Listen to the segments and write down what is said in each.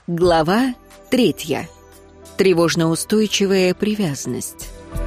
Глава 3. Тревожно-устойчивая привязанность.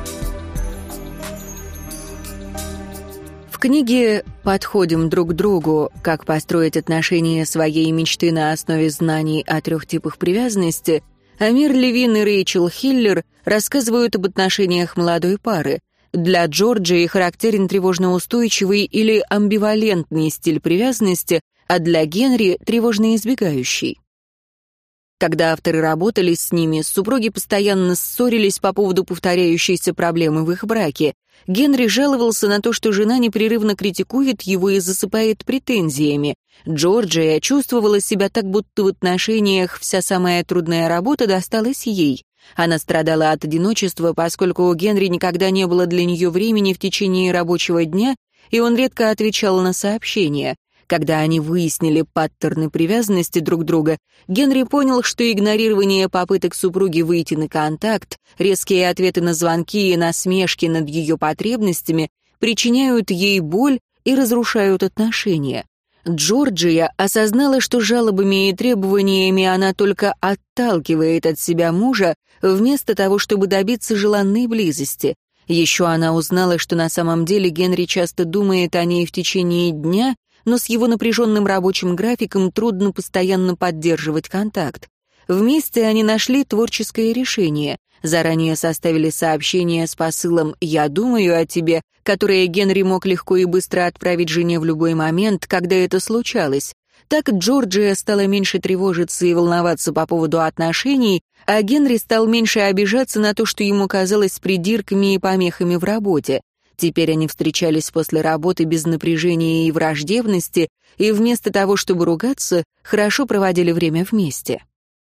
В книге «Подходим друг к другу. Как построить отношения своей мечты на основе знаний о 3 типах привязанности» Амир Левин и Рэйчел Хиллер рассказывают об отношениях молодой пары. Для Джорджии характерен тревожно-устойчивый или амбивалентный стиль привязанности, а для Генри — тревожно-избегающий. Когда авторы работали с ними, супруги постоянно ссорились по поводу повторяющейся проблемы в их браке. Генри жаловался на то, что жена непрерывно критикует его и засыпает претензиями. Джорджия чувствовала себя так, будто в отношениях вся самая трудная работа досталась ей. Она страдала от одиночества, поскольку у Генри никогда не было для нее времени в течение рабочего дня, и он редко отвечал на сообщения. Когда они выяснили паттерны привязанности друг друга, Генри понял, что игнорирование попыток супруги выйти на контакт, резкие ответы на звонки и насмешки над ее потребностями причиняют ей боль и разрушают отношения. Джорджия осознала, что жалобами и требованиями она только отталкивает от себя мужа, вместо того, чтобы добиться желанной близости. Еще она узнала, что на самом деле Генри часто думает о ней в течение дня, но с его напряженным рабочим графиком трудно постоянно поддерживать контакт. Вместе они нашли творческое решение. Заранее составили сообщение с посылом «Я думаю о тебе», которое Генри мог легко и быстро отправить жене в любой момент, когда это случалось. Так Джорджия стала меньше тревожиться и волноваться по поводу отношений, а Генри стал меньше обижаться на то, что ему казалось придирками и помехами в работе. Теперь они встречались после работы без напряжения и враждебности, и вместо того, чтобы ругаться, хорошо проводили время вместе.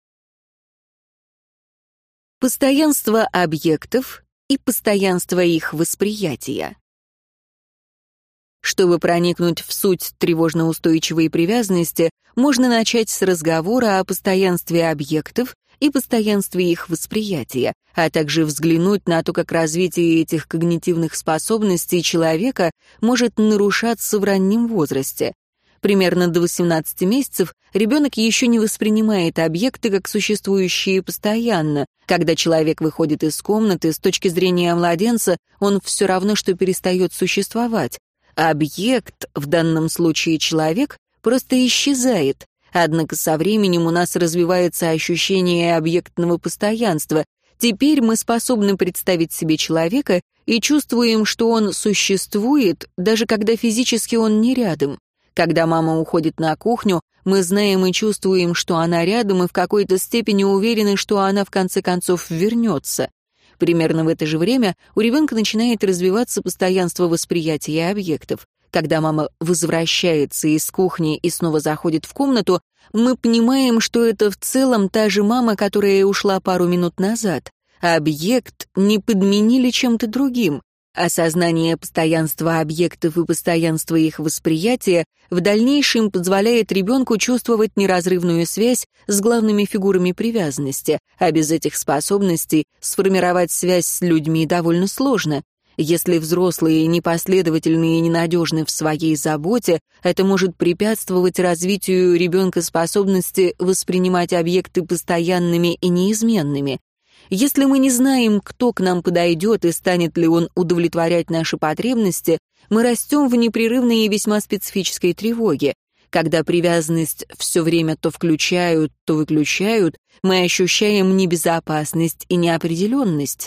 Постоянство объектов и постоянство их восприятия. Чтобы проникнуть в суть тревожно-устойчивой привязанности, можно начать с разговора о постоянстве объектов и постоянстве их восприятия, а также взглянуть на то, как развитие этих когнитивных способностей человека может нарушаться в раннем возрасте. Примерно до 18 месяцев ребенок еще не воспринимает объекты как существующие постоянно. Когда человек выходит из комнаты, с точки зрения младенца, он все равно, что перестает существовать. Объект, в данном случае человек, просто исчезает. Однако со временем у нас развивается ощущение объектного постоянства. Теперь мы способны представить себе человека и чувствуем, что он существует, даже когда физически он не рядом. Когда мама уходит на кухню, мы знаем и чувствуем, что она рядом, и в какой-то степени уверены, что она в конце концов вернется. Примерно в это же время у ребенка начинает развиваться постоянство восприятия объектов. Когда мама возвращается из кухни и снова заходит в комнату, мы понимаем, что это в целом та же мама, которая ушла пару минут назад. Объект не подменили чем-то другим. Осознание постоянства объектов и постоянства их восприятия в дальнейшем позволяет ребенку чувствовать неразрывную связь с главными фигурами привязанности, а без этих способностей сформировать связь с людьми довольно сложно. Если взрослые непоследовательны и ненадежны в своей заботе, это может препятствовать развитию ребенка способности воспринимать объекты постоянными и неизменными. Если мы не знаем, кто к нам подойдет и станет ли он удовлетворять наши потребности, мы растем в непрерывной и весьма специфической тревоге. Когда привязанность все время то включают, то выключают, мы ощущаем небезопасность и неопределенность.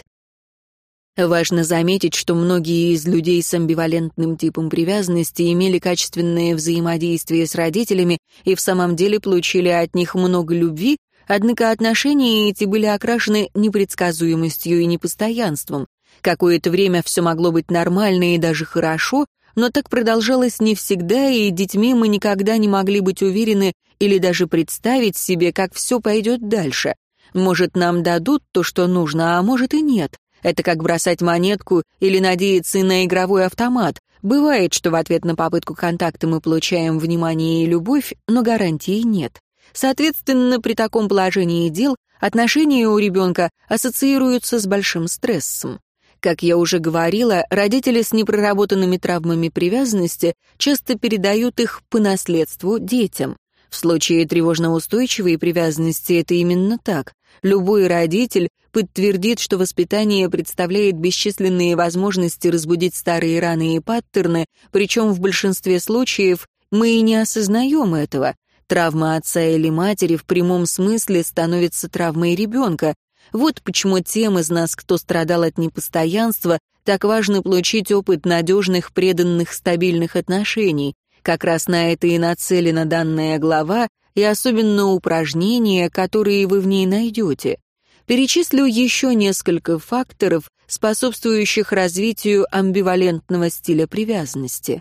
Важно заметить, что многие из людей с амбивалентным типом привязанности имели качественное взаимодействие с родителями и в самом деле получили от них много любви, однако отношения эти были окрашены непредсказуемостью и непостоянством. Какое-то время все могло быть нормально и даже хорошо, но так продолжалось не всегда, и детьми мы никогда не могли быть уверены или даже представить себе, как все пойдет дальше. Может, нам дадут то, что нужно, а может и нет. Это как бросать монетку или надеяться на игровой автомат. Бывает, что в ответ на попытку контакта мы получаем внимание и любовь, но гарантии нет. Соответственно, при таком положении дел отношения у ребенка ассоциируются с большим стрессом. Как я уже говорила, родители с непроработанными травмами привязанности часто передают их по наследству детям. В В случае тревожно-устойчивой привязанности это именно так. Любой родитель подтвердит, что воспитание представляет бесчисленные возможности разбудить старые раны и паттерны, причем в большинстве случаев мы и не осознаем этого. Травма отца или матери в прямом смысле становится травмой ребенка. Вот почему тем из нас, кто страдал от непостоянства, так важно получить опыт надежных, преданных, стабильных отношений. Как раз на это и нацелена данная глава, и особенно упражнения, которые вы в ней найдете. Перечислю еще несколько факторов, способствующих развитию амбивалентного стиля привязанности.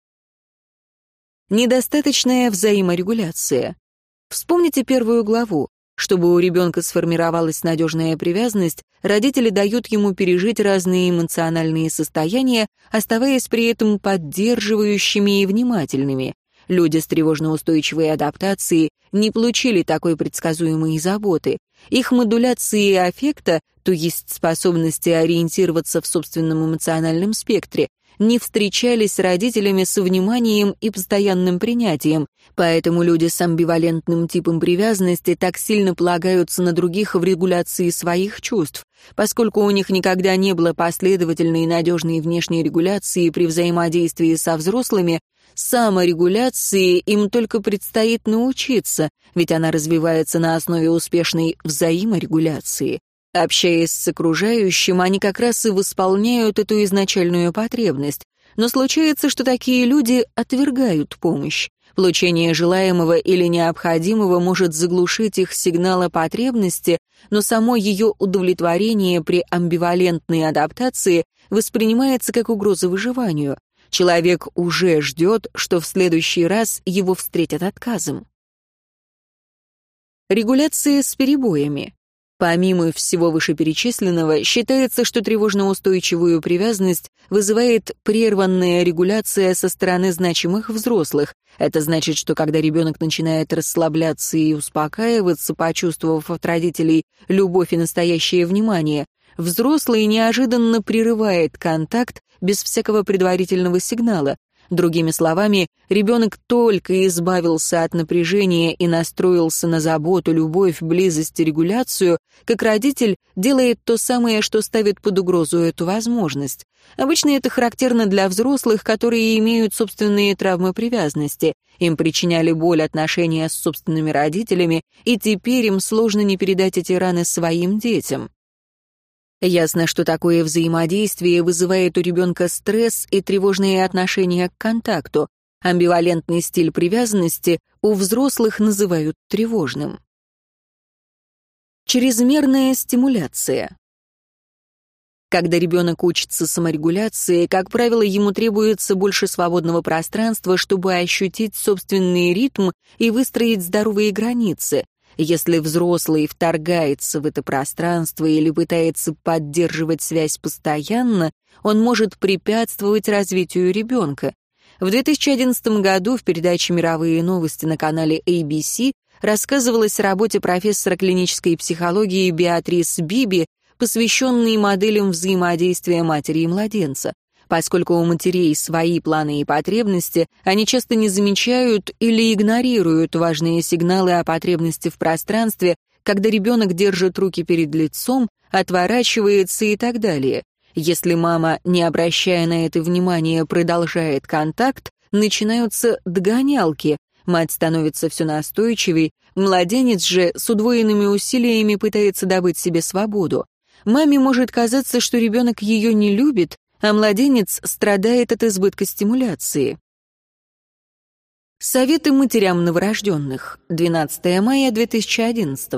Недостаточная взаиморегуляция. Вспомните первую главу. Чтобы у ребенка сформировалась надежная привязанность, родители дают ему пережить разные эмоциональные состояния, оставаясь при этом поддерживающими и внимательными. Люди с тревожно-устойчивой адаптацией не получили такой предсказуемой заботы. Их модуляции аффекта, то есть способности ориентироваться в собственном эмоциональном спектре, не встречались с родителями со вниманием и постоянным принятием, поэтому люди с амбивалентным типом привязанности так сильно полагаются на других в регуляции своих чувств. Поскольку у них никогда не было последовательной и надежной внешней регуляции при взаимодействии со взрослыми, саморегуляции им только предстоит научиться, ведь она развивается на основе успешной взаиморегуляции. Общаясь с окружающим, они как раз и восполняют эту изначальную потребность. Но случается, что такие люди отвергают помощь. Получение желаемого или необходимого может заглушить их сигнал о потребности, но само ее удовлетворение при амбивалентной адаптации воспринимается как угроза выживанию. Человек уже ждет, что в следующий раз его встретят отказом. Регуляция с перебоями. Помимо всего вышеперечисленного, считается, что тревожно-устойчивую привязанность вызывает прерванная регуляция со стороны значимых взрослых. Это значит, что когда ребенок начинает расслабляться и успокаиваться, почувствовав от родителей любовь и настоящее внимание, взрослый неожиданно прерывает контакт без всякого предварительного сигнала. Другими словами, ребенок только избавился от напряжения и настроился на заботу, любовь, близость и регуляцию, как родитель делает то самое, что ставит под угрозу эту возможность. Обычно это характерно для взрослых, которые имеют собственные травмы привязанности. Им причиняли боль отношения с собственными родителями, и теперь им сложно не передать эти раны своим детям. Ясно, что такое взаимодействие вызывает у ребенка стресс и тревожные отношения к контакту. Амбивалентный стиль привязанности у взрослых называют тревожным. Чрезмерная стимуляция. Когда ребенок учится саморегуляции, как правило, ему требуется больше свободного пространства, чтобы ощутить собственный ритм и выстроить здоровые границы. Если взрослый вторгается в это пространство или пытается поддерживать связь постоянно, он может препятствовать развитию ребенка. В 2011 году в передаче «Мировые новости» на канале ABC рассказывалось о работе профессора клинической психологии Беатрис Биби, посвященной моделям взаимодействия матери и младенца. Поскольку у матерей свои планы и потребности, они часто не замечают или игнорируют важные сигналы о потребности в пространстве, когда ребенок держит руки перед лицом, отворачивается и так далее. Если мама, не обращая на это внимания, продолжает контакт, начинаются догонялки, мать становится все настойчивей, младенец же с удвоенными усилиями пытается добыть себе свободу. Маме может казаться, что ребенок ее не любит, а младенец страдает от избытка стимуляции. Советы матерям новорожденных. 12 мая 2011.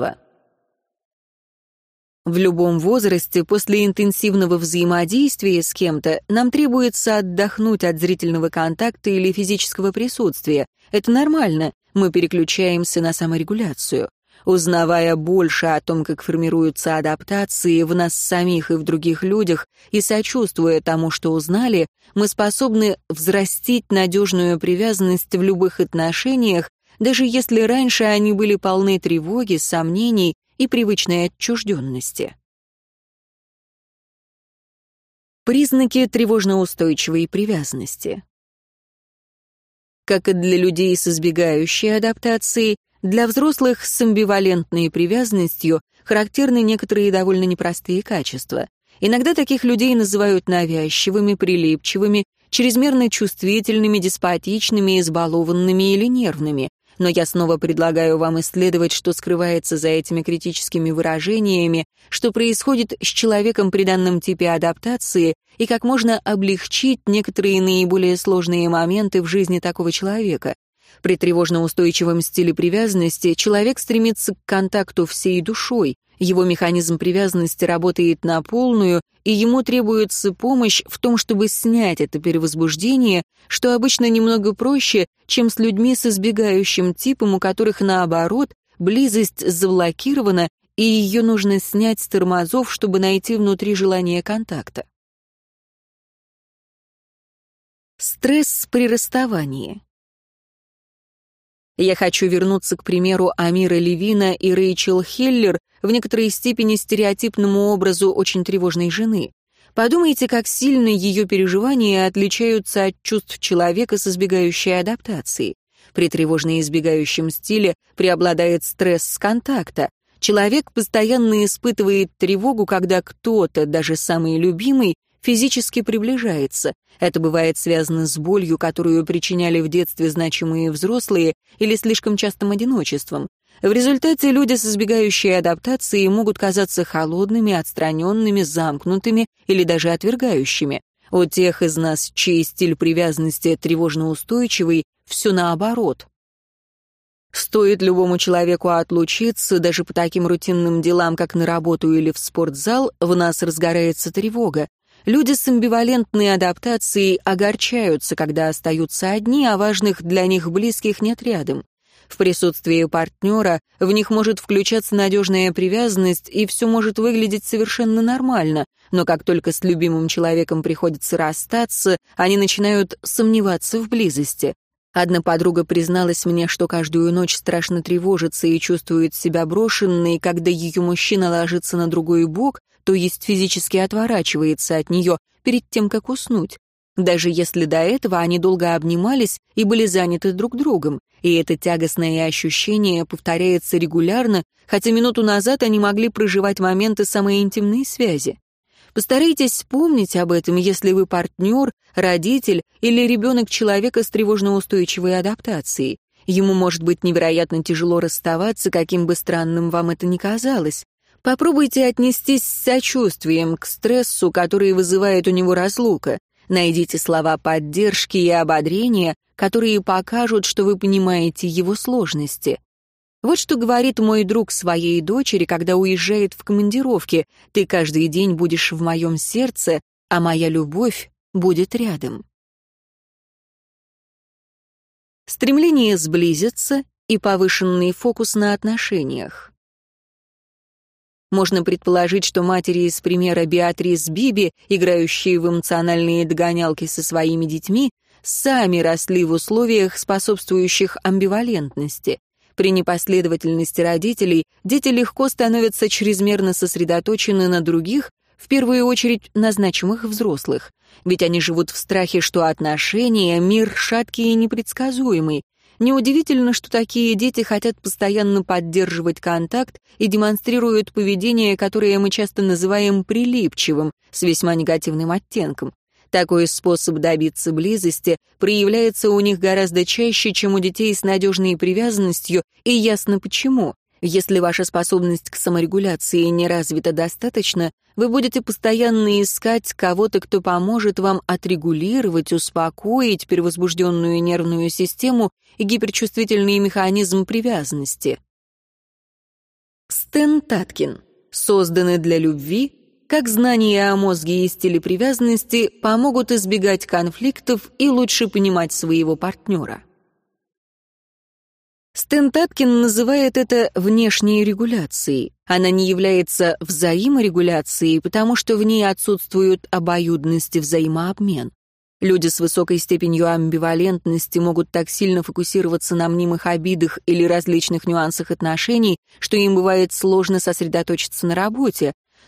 В любом возрасте после интенсивного взаимодействия с кем-то нам требуется отдохнуть от зрительного контакта или физического присутствия. Это нормально, мы переключаемся на саморегуляцию. Узнавая больше о том, как формируются адаптации в нас самих и в других людях, и сочувствуя тому, что узнали, мы способны взрастить надежную привязанность в любых отношениях, даже если раньше они были полны тревоги, сомнений и привычной отчужденности. Признаки тревожно-устойчивой привязанности. Как и для людей с избегающей адаптацией, для взрослых с амбивалентной привязанностью характерны некоторые довольно непростые качества. Иногда таких людей называют навязчивыми, прилипчивыми, чрезмерно чувствительными, деспотичными, избалованными или нервными. Но я снова предлагаю вам исследовать, что скрывается за этими критическими выражениями, что происходит с человеком при данном типе адаптации и как можно облегчить некоторые наиболее сложные моменты в жизни такого человека. При тревожно-устойчивом стиле привязанности человек стремится к контакту всей душой, его механизм привязанности работает на полную, и ему требуется помощь в том, чтобы снять это перевозбуждение, что обычно немного проще, чем с людьми с избегающим типом, у которых, наоборот, близость заблокирована, и ее нужно снять с тормозов, чтобы найти внутри желание контакта. Стресс при расставании. Я хочу вернуться к примеру Амира Левина и Рэйчел Хеллер, в некоторой степени стереотипному образу очень тревожной жены. Подумайте, как сильно ее переживания отличаются от чувств человека с избегающей адаптацией. При тревожно-избегающем стиле преобладает стресс с контакта. Человек постоянно испытывает тревогу, когда кто-то, даже самый любимый, физически приближается. Это бывает связано с болью, которую причиняли в детстве значимые взрослые, или слишком частым одиночеством. В результате люди с избегающей адаптацией могут казаться холодными, отстраненными, замкнутыми или даже отвергающими. У тех из нас, чей стиль привязанности тревожно-устойчивый, все наоборот. Стоит любому человеку отлучиться, даже по таким рутинным делам, как на работу или в спортзал, в нас разгорается тревога. Люди с амбивалентной адаптацией огорчаются, когда остаются одни, а важных для них близких нет рядом. В присутствии партнера в них может включаться надежная привязанность, и все может выглядеть совершенно нормально, но как только с любимым человеком приходится расстаться, они начинают сомневаться в близости. Одна подруга призналась мне, что каждую ночь страшно тревожится и чувствует себя брошенной, когда ее мужчина ложится на другой бок, то есть физически отворачивается от нее перед тем, как уснуть. Даже если до этого они долго обнимались и были заняты друг другом, и это тягостное ощущение повторяется регулярно, хотя минуту назад они могли проживать моменты самой интимной связи. Постарайтесь вспомнить об этом, если вы партнер, родитель или ребенок человека с тревожно-устойчивой адаптацией. Ему может быть невероятно тяжело расставаться, каким бы странным вам это ни казалось. Попробуйте отнестись с сочувствием к стрессу, который вызывает у него разлука. Найдите слова поддержки и ободрения, которые покажут, что вы понимаете его сложности. Вот что говорит мой друг своей дочери, когда уезжает в командировке: «Ты каждый день будешь в моем сердце, а моя любовь будет рядом». Стремление сблизиться и повышенный фокус на отношениях. Можно предположить, что матери из примера Беатрис Биби, играющие в эмоциональные догонялки со своими детьми, сами росли в условиях, способствующих амбивалентности. При непоследовательности родителей дети легко становятся чрезмерно сосредоточены на других, в первую очередь на значимых взрослых. Ведь они живут в страхе, что отношения — мир шаткий и непредсказуемый. Неудивительно, что такие дети хотят постоянно поддерживать контакт и демонстрируют поведение, которое мы часто называем прилипчивым, с весьма негативным оттенком. Такой способ добиться близости проявляется у них гораздо чаще, чем у детей с надежной привязанностью, и ясно почему. Если ваша способность к саморегуляции не развита достаточно, вы будете постоянно искать кого-то, кто поможет вам отрегулировать, успокоить перевозбужденную нервную систему и гиперчувствительный механизм привязанности. Стэн Таткин. Созданы для любви. Как знания о мозге и стиле привязанности помогут избегать конфликтов и лучше понимать своего партнера. Стэн Таткин называет это внешней регуляцией. Она не является взаиморегуляцией, потому что в ней отсутствуют обоюдность и взаимообмен. Люди с высокой степенью амбивалентности могут так сильно фокусироваться на мнимых обидах или различных нюансах отношений, что им бывает сложно сосредоточиться на работе.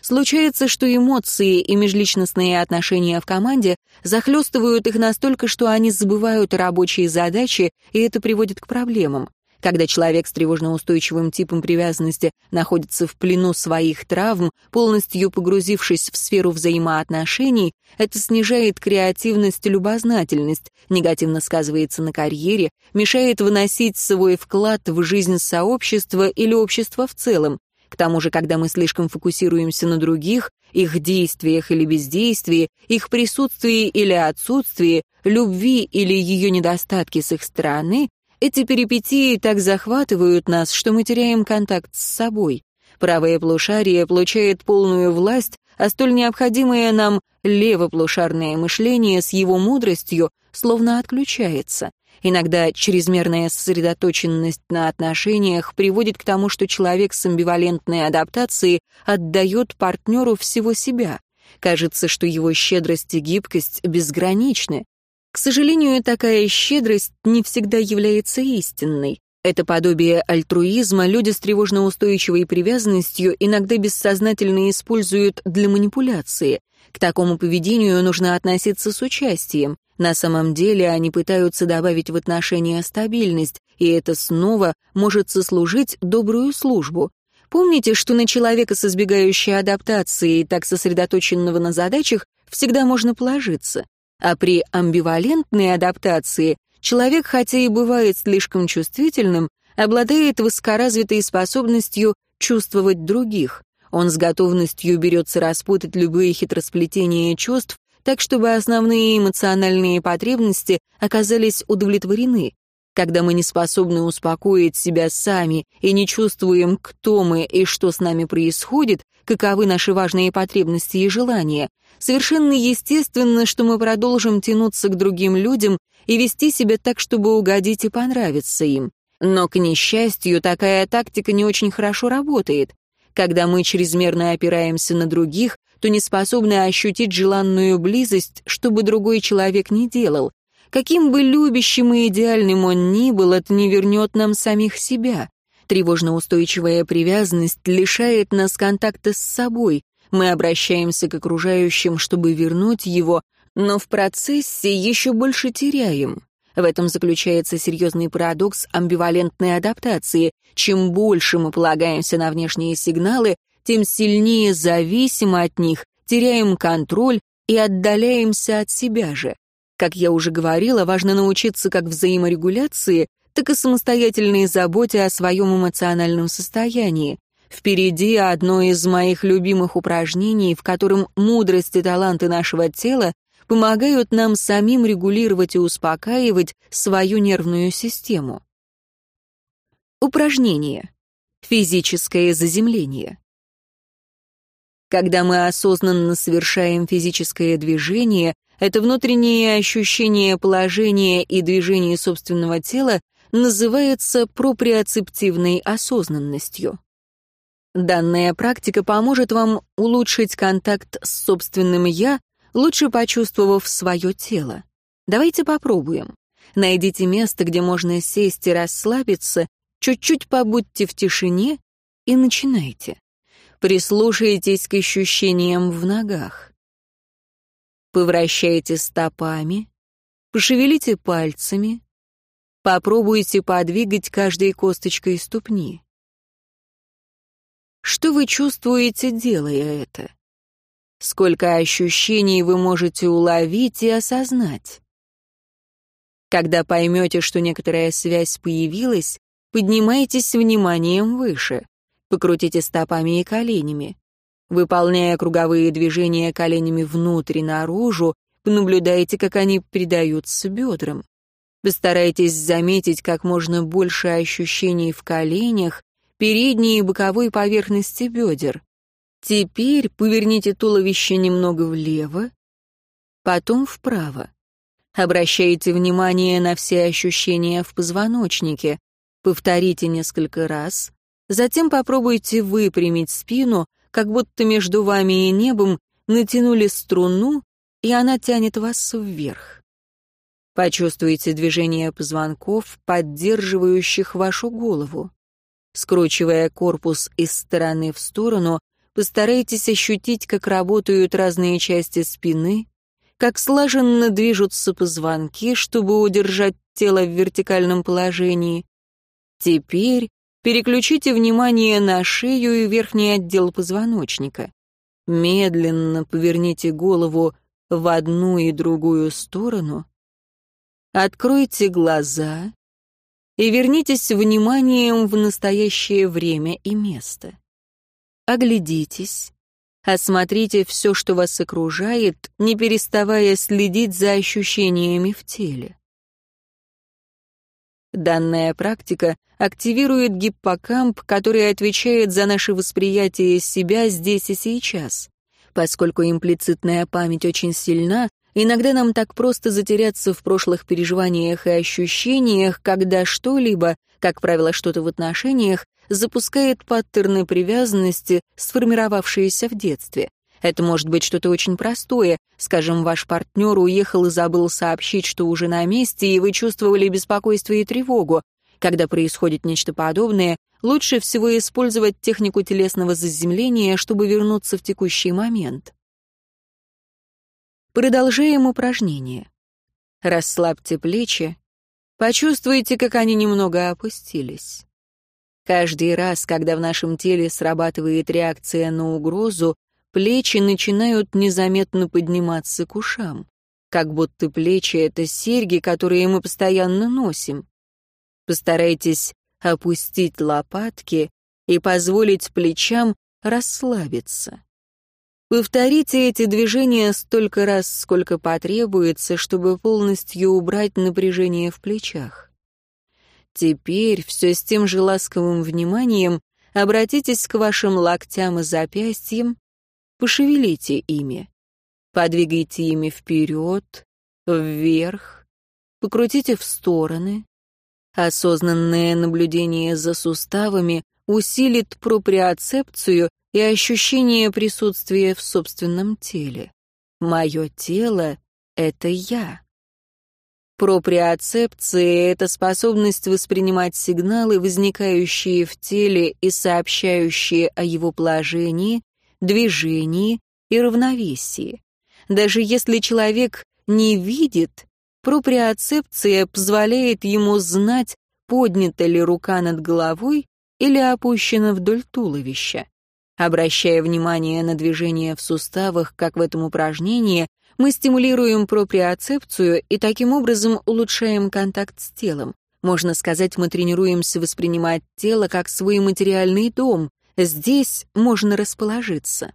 Случается, что эмоции и межличностные отношения в команде захлестывают их настолько, что они забывают о рабочей задаче, и это приводит к проблемам. Когда человек с тревожно-устойчивым типом привязанности находится в плену своих травм, полностью погрузившись в сферу взаимоотношений, это снижает креативность и любознательность, негативно сказывается на карьере, мешает выносить свой вклад в жизнь сообщества или общества в целом. К тому же, когда мы слишком фокусируемся на других, их действиях или бездействии, их присутствии или отсутствии, любви или ее недостатки с их стороны, эти перипетии так захватывают нас, что мы теряем контакт с собой. Правое полушарие получает полную власть, а столь необходимое нам левополушарное мышление с его мудростью словно отключается. Иногда чрезмерная сосредоточенность на отношениях приводит к тому, что человек с амбивалентной адаптацией отдает партнеру всего себя. Кажется, что его щедрость и гибкость безграничны. К сожалению, такая щедрость не всегда является истинной. Это подобие альтруизма люди с тревожно-устойчивой привязанностью иногда бессознательно используют для манипуляции. К такому поведению нужно относиться с участием. На самом деле они пытаются добавить в отношения стабильность, и это снова может сослужить добрую службу. Помните, что на человека с избегающей адаптацией, так сосредоточенного на задачах, всегда можно положиться. А при амбивалентной адаптации человек, хотя и бывает слишком чувствительным, обладает высокоразвитой способностью чувствовать других. Он с готовностью берется распутать любые хитросплетения чувств, так чтобы основные эмоциональные потребности оказались удовлетворены. Когда мы не способны успокоить себя сами и не чувствуем, кто мы и что с нами происходит, каковы наши важные потребности и желания, совершенно естественно, что мы продолжим тянуться к другим людям и вести себя так, чтобы угодить и понравиться им. Но, к несчастью, такая тактика не очень хорошо работает. Когда мы чрезмерно опираемся на других, то не способны ощутить желанную близость, что бы другой человек ни делал. Каким бы любящим и идеальным он ни был, это не вернет нам самих себя. Тревожно-устойчивая привязанность лишает нас контакта с собой. Мы обращаемся к окружающим, чтобы вернуть его, но в процессе еще больше теряем. В этом заключается серьезный парадокс амбивалентной адаптации. Чем больше мы полагаемся на внешние сигналы, тем сильнее зависим от них, теряем контроль и отдаляемся от себя же. Как я уже говорила, важно научиться как взаиморегуляции, так и самостоятельной заботе о своем эмоциональном состоянии. Впереди одно из моих любимых упражнений, в котором мудрость и таланты нашего тела помогают нам самим регулировать и успокаивать свою нервную систему. Упражнение. Физическое заземление. Когда мы осознанно совершаем физическое движение, это внутреннее ощущение положения и движения собственного тела называется проприоцептивной осознанностью. Данная практика поможет вам улучшить контакт с собственным «я», лучше почувствовав свое тело. Давайте попробуем. Найдите место, где можно сесть и расслабиться, чуть-чуть побудьте в тишине и начинайте. Прислушайтесь к ощущениям в ногах. Повращайте стопами, пошевелите пальцами, попробуйте подвигать каждой косточкой ступни. Что вы чувствуете, делая это? Сколько ощущений вы можете уловить и осознать? Когда поймете, что некоторая связь появилась, поднимайтесь вниманием выше, покрутите стопами и коленями. Выполняя круговые движения коленями внутрь и наружу, понаблюдайте, как они передаются бедрам. Постарайтесь заметить как можно больше ощущений в коленях, передней и боковой поверхности бедер. Теперь поверните туловище немного влево, потом вправо. Обращайте внимание на все ощущения в позвоночнике. Повторите несколько раз. Затем попробуйте выпрямить спину, как будто между вами и небом натянули струну, и она тянет вас вверх. Почувствуйте движение позвонков, поддерживающих вашу голову. Скручивая корпус из стороны в сторону, постарайтесь ощутить, как работают разные части спины, как слаженно движутся позвонки, чтобы удержать тело в вертикальном положении. Теперь переключите внимание на шею и верхний отдел позвоночника. Медленно поверните голову в одну и другую сторону. Откройте глаза и вернитесь вниманием в настоящее время и место. Оглядитесь, осмотрите все, что вас окружает, не переставая следить за ощущениями в теле. Данная практика активирует гиппокамп, который отвечает за наше восприятие себя здесь и сейчас. Поскольку имплицитная память очень сильна, иногда нам так просто затеряться в прошлых переживаниях и ощущениях, когда что-либо, как правило, что-то в отношениях, запускает паттерны привязанности, сформировавшиеся в детстве. Это может быть что-то очень простое. Скажем, ваш партнер уехал и забыл сообщить, что уже на месте, и вы чувствовали беспокойство и тревогу. Когда происходит нечто подобное, лучше всего использовать технику телесного заземления, чтобы вернуться в текущий момент. Продолжаем упражнение. Расслабьте плечи. Почувствуйте, как они немного опустились. Каждый раз, когда в нашем теле срабатывает реакция на угрозу, плечи начинают незаметно подниматься к ушам, как будто плечи — это серьги, которые мы постоянно носим. Постарайтесь опустить лопатки и позволить плечам расслабиться. Повторите эти движения столько раз, сколько потребуется, чтобы полностью убрать напряжение в плечах. Теперь все с тем же ласковым вниманием обратитесь к вашим локтям и запястьям, пошевелите ими, подвигайте ими вперед, вверх, покрутите в стороны. Осознанное наблюдение за суставами усилит проприоцепцию и ощущение присутствия в собственном теле. Мое тело — это я. Проприоцепция — это способность воспринимать сигналы, возникающие в теле и сообщающие о его положении, движении и равновесии. Даже если человек не видит, проприоцепция позволяет ему знать, поднята ли рука над головой или опущена вдоль туловища. Обращая внимание на движения в суставах, как в этом упражнении, мы стимулируем проприоцепцию и таким образом улучшаем контакт с телом. Можно сказать, мы тренируемся воспринимать тело как свой материальный дом. Здесь можно расположиться.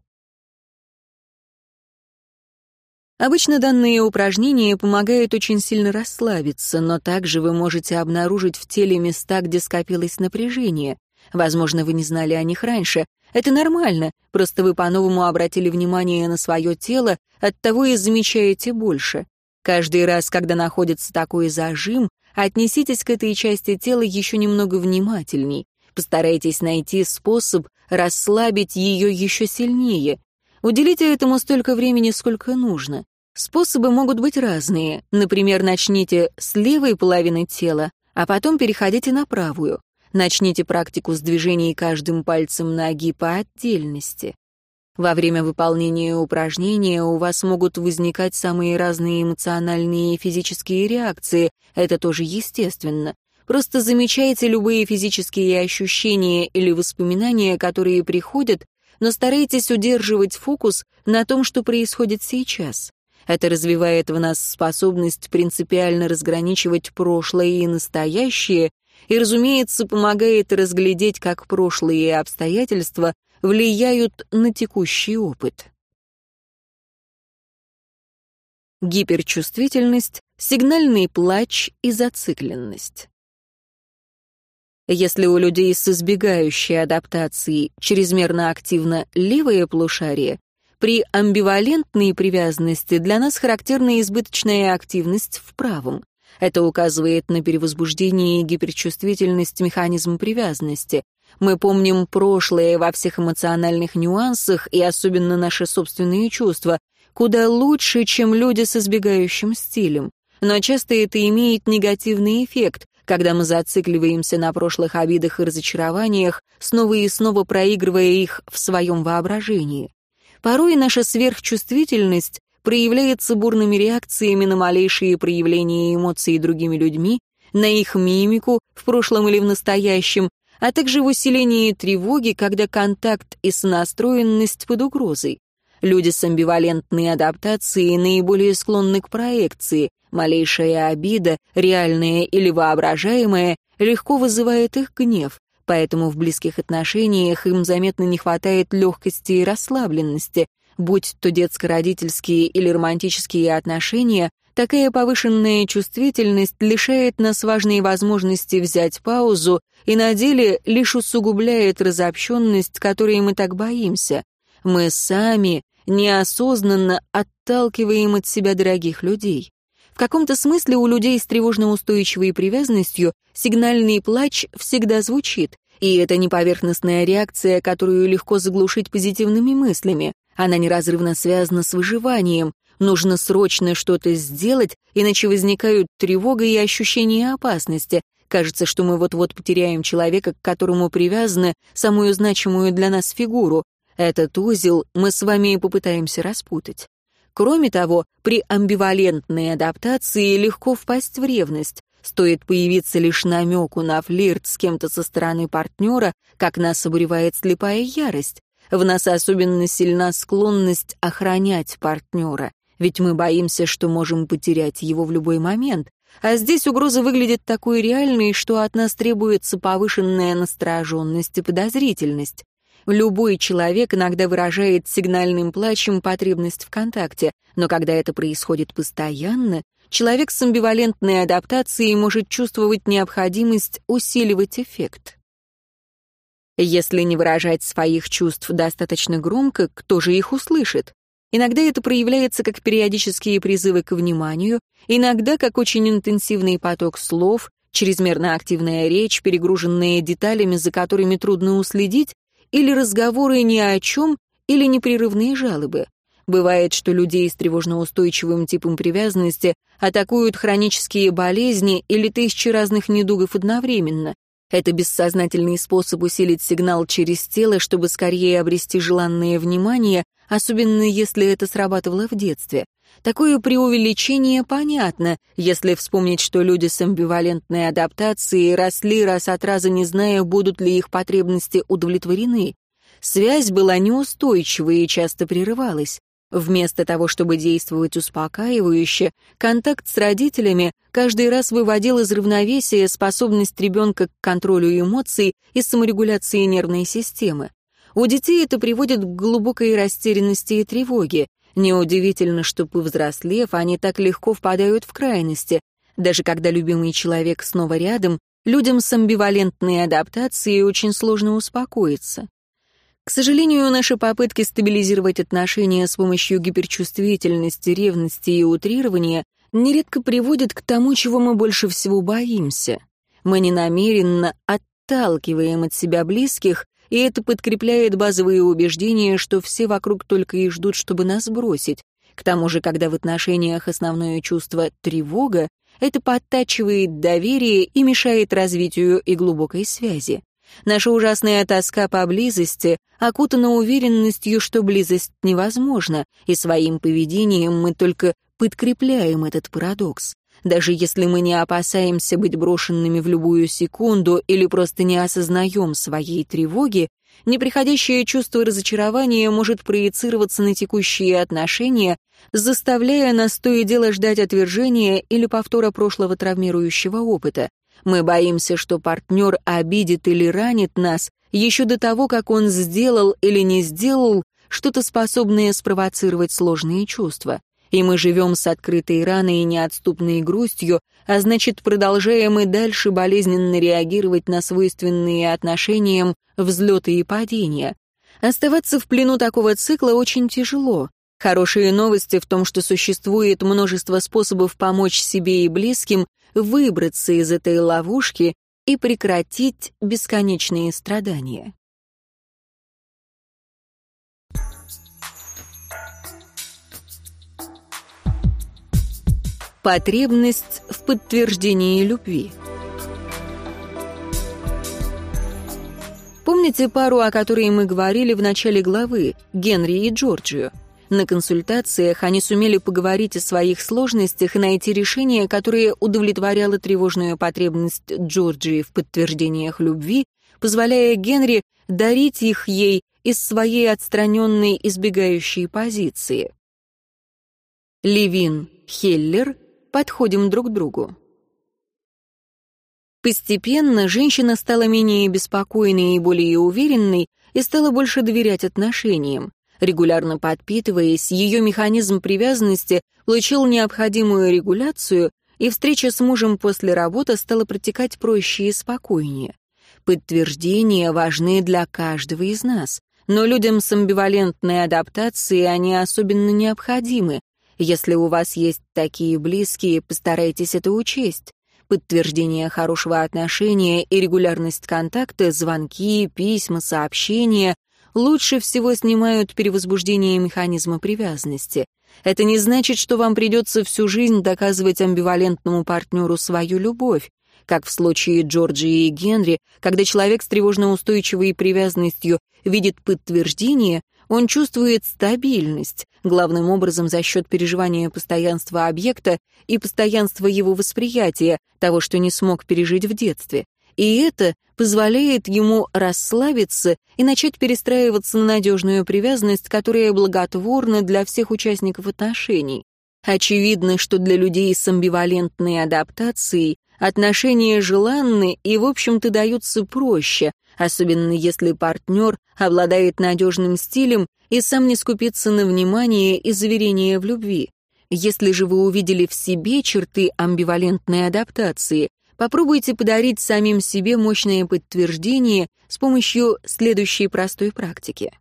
Обычно данные упражнения помогают очень сильно расслабиться, но также вы можете обнаружить в теле места, где скопилось напряжение. Возможно, вы не знали о них раньше. Это нормально, просто вы по-новому обратили внимание на свое тело, оттого и замечаете больше. Каждый раз, когда находится такой зажим, отнеситесь к этой части тела еще немного внимательней. Постарайтесь найти способ расслабить ее еще сильнее. Уделите этому столько времени, сколько нужно. Способы могут быть разные. Например, начните с левой половины тела, а потом переходите на правую. Начните практику с движений каждым пальцем ноги по отдельности. Во время выполнения упражнения у вас могут возникать самые разные эмоциональные и физические реакции. Это тоже естественно. Просто замечайте любые физические ощущения или воспоминания, которые приходят, но старайтесь удерживать фокус на том, что происходит сейчас. Это развивает в нас способность принципиально разграничивать прошлое и настоящее, и, разумеется, помогает разглядеть, как прошлые обстоятельства влияют на текущий опыт. Гиперчувствительность, сигнальный плач и зацикленность. Если у людей с избегающей адаптацией чрезмерно активно левое полушарие, при амбивалентной привязанности для нас характерна избыточная активность в правом. Это указывает на перевозбуждение и гиперчувствительность механизма привязанности. Мы помним прошлое во всех эмоциональных нюансах и особенно наши собственные чувства, куда лучше, чем люди с избегающим стилем. Но часто это имеет негативный эффект, когда мы зацикливаемся на прошлых обидах и разочарованиях, снова и снова проигрывая их в своем воображении. Порой наша сверхчувствительность проявляется бурными реакциями на малейшие проявления эмоций другими людьми, на их мимику в прошлом или в настоящем, а также в усилении тревоги, когда контакт и сонастроенность под угрозой. Люди с амбивалентной адаптацией наиболее склонны к проекции. Малейшая обида, реальная или воображаемая, легко вызывает их гнев, поэтому в близких отношениях им заметно не хватает легкости и расслабленности. Будь то детско-родительские или романтические отношения, такая повышенная чувствительность лишает нас важной возможности взять паузу и на деле лишь усугубляет разобщенность, которой мы так боимся. Мы сами неосознанно отталкиваем от себя дорогих людей. В каком-то смысле у людей с тревожно-устойчивой привязанностью сигнальный плач всегда звучит, и это не поверхностная реакция, которую легко заглушить позитивными мыслями. Она неразрывно связана с выживанием. Нужно срочно что-то сделать, иначе возникают тревога и ощущение опасности. Кажется, что мы вот-вот потеряем человека, к которому привязаны, самую значимую для нас фигуру. Этот узел мы с вами и попытаемся распутать. Кроме того, при амбивалентной адаптации легко впасть в ревность. Стоит появиться лишь намеку на флирт с кем-то со стороны партнера, как нас обуревает слепая ярость. В нас особенно сильна склонность охранять партнера, ведь мы боимся, что можем потерять его в любой момент. А здесь угроза выглядит такой реальной, что от нас требуется повышенная настороженность и подозрительность. Любой человек иногда выражает сигнальным плачем потребность в контакте, но когда это происходит постоянно, человек с амбивалентной адаптацией может чувствовать необходимость усиливать эффект. Если не выражать своих чувств достаточно громко, кто же их услышит? Иногда это проявляется как периодические призывы к вниманию, иногда как очень интенсивный поток слов, чрезмерно активная речь, перегруженная деталями, за которыми трудно уследить, или разговоры ни о чем, или непрерывные жалобы. Бывает, что людей с тревожно-устойчивым типом привязанности атакуют хронические болезни или тысячи разных недугов одновременно. Это бессознательный способ усилить сигнал через тело, чтобы скорее обрести желанное внимание, особенно если это срабатывало в детстве. Такое преувеличение понятно, если вспомнить, что люди с амбивалентной адаптацией росли раз от раза, не зная, будут ли их потребности удовлетворены. Связь была неустойчивой и часто прерывалась. Вместо того, чтобы действовать успокаивающе, контакт с родителями каждый раз выводил из равновесия способность ребенка к контролю эмоций и саморегуляции нервной системы. У детей это приводит к глубокой растерянности и тревоге. Неудивительно, что, повзрослев, они так легко впадают в крайности. Даже когда любимый человек снова рядом, людям с амбивалентной адаптацией очень сложно успокоиться. К сожалению, наши попытки стабилизировать отношения с помощью гиперчувствительности, ревности и утрирования нередко приводят к тому, чего мы больше всего боимся. Мы ненамеренно отталкиваем от себя близких, и это подкрепляет базовые убеждения, что все вокруг только и ждут, чтобы нас бросить. К тому же, когда в отношениях основное чувство — тревога, это подтачивает доверие и мешает развитию и глубокой связи. Наша ужасная тоска по близости окутана уверенностью, что близость невозможна, и своим поведением мы только подкрепляем этот парадокс. Даже если мы не опасаемся быть брошенными в любую секунду или просто не осознаем своей тревоги, неприходящее чувство разочарования может проецироваться на текущие отношения, заставляя нас то и дело ждать отвержения или повтора прошлого травмирующего опыта. Мы боимся, что партнер обидит или ранит нас еще до того, как он сделал или не сделал что-то, способное спровоцировать сложные чувства. И мы живем с открытой раной и неотступной грустью, а значит, продолжаем и дальше болезненно реагировать на свойственные отношениям взлеты и падения. Оставаться в плену такого цикла очень тяжело. Хорошие новости в том, что существует множество способов помочь себе и близким выбраться из этой ловушки и прекратить бесконечные страдания. Потребность в подтверждении любви. Вспомните пару, о которой мы говорили в начале главы, Генри и Джорджию. На консультациях они сумели поговорить о своих сложностях и найти решение, которое удовлетворяло тревожную потребность Джорджии в подтверждениях любви, позволяя Генри дарить их ей из своей отстраненной избегающей позиции. Левин, Хеллер, подходим друг к другу. Постепенно женщина стала менее беспокойной и более уверенной и стала больше доверять отношениям. Регулярно подпитываясь, ее механизм привязанности получил необходимую регуляцию, и встреча с мужем после работы стала протекать проще и спокойнее. Подтверждения важны для каждого из нас, но людям с амбивалентной адаптацией они особенно необходимы. Если у вас есть такие близкие, постарайтесь это учесть. Подтверждение хорошего отношения и регулярность контакта, звонки, письма, сообщения лучше всего снимают перевозбуждение механизма привязанности. Это не значит, что вам придется всю жизнь доказывать амбивалентному партнеру свою любовь. Как в случае Джорджии и Генри, когда человек с тревожно-устойчивой привязанностью видит подтверждение, он чувствует стабильность, главным образом за счет переживания постоянства объекта и постоянства его восприятия, того, что не смог пережить в детстве. И это позволяет ему расслабиться и начать перестраиваться на надежную привязанность, которая благотворна для всех участников отношений. Очевидно, что для людей с амбивалентной адаптацией отношения желанны и, в общем-то, даются проще, особенно если партнер обладает надежным стилем и сам не скупится на внимание и заверение в любви. Если же вы увидели в себе черты амбивалентной адаптации, попробуйте подарить самим себе мощное подтверждение с помощью следующей простой практики.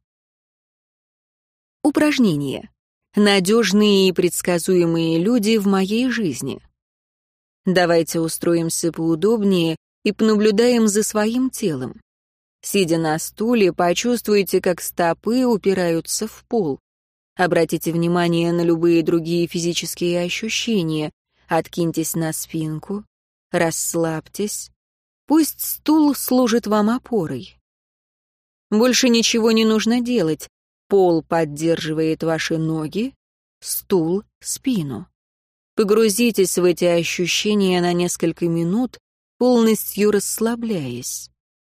Упражнение. Надежные и предсказуемые люди в моей жизни. Давайте устроимся поудобнее и понаблюдаем за своим телом. Сидя на стуле, почувствуйте, как стопы упираются в пол. Обратите внимание на любые другие физические ощущения. Откиньтесь на спинку. Расслабьтесь. Пусть стул служит вам опорой. Больше ничего не нужно делать. Пол поддерживает ваши ноги, стул — спину. Погрузитесь в эти ощущения на несколько минут, полностью расслабляясь.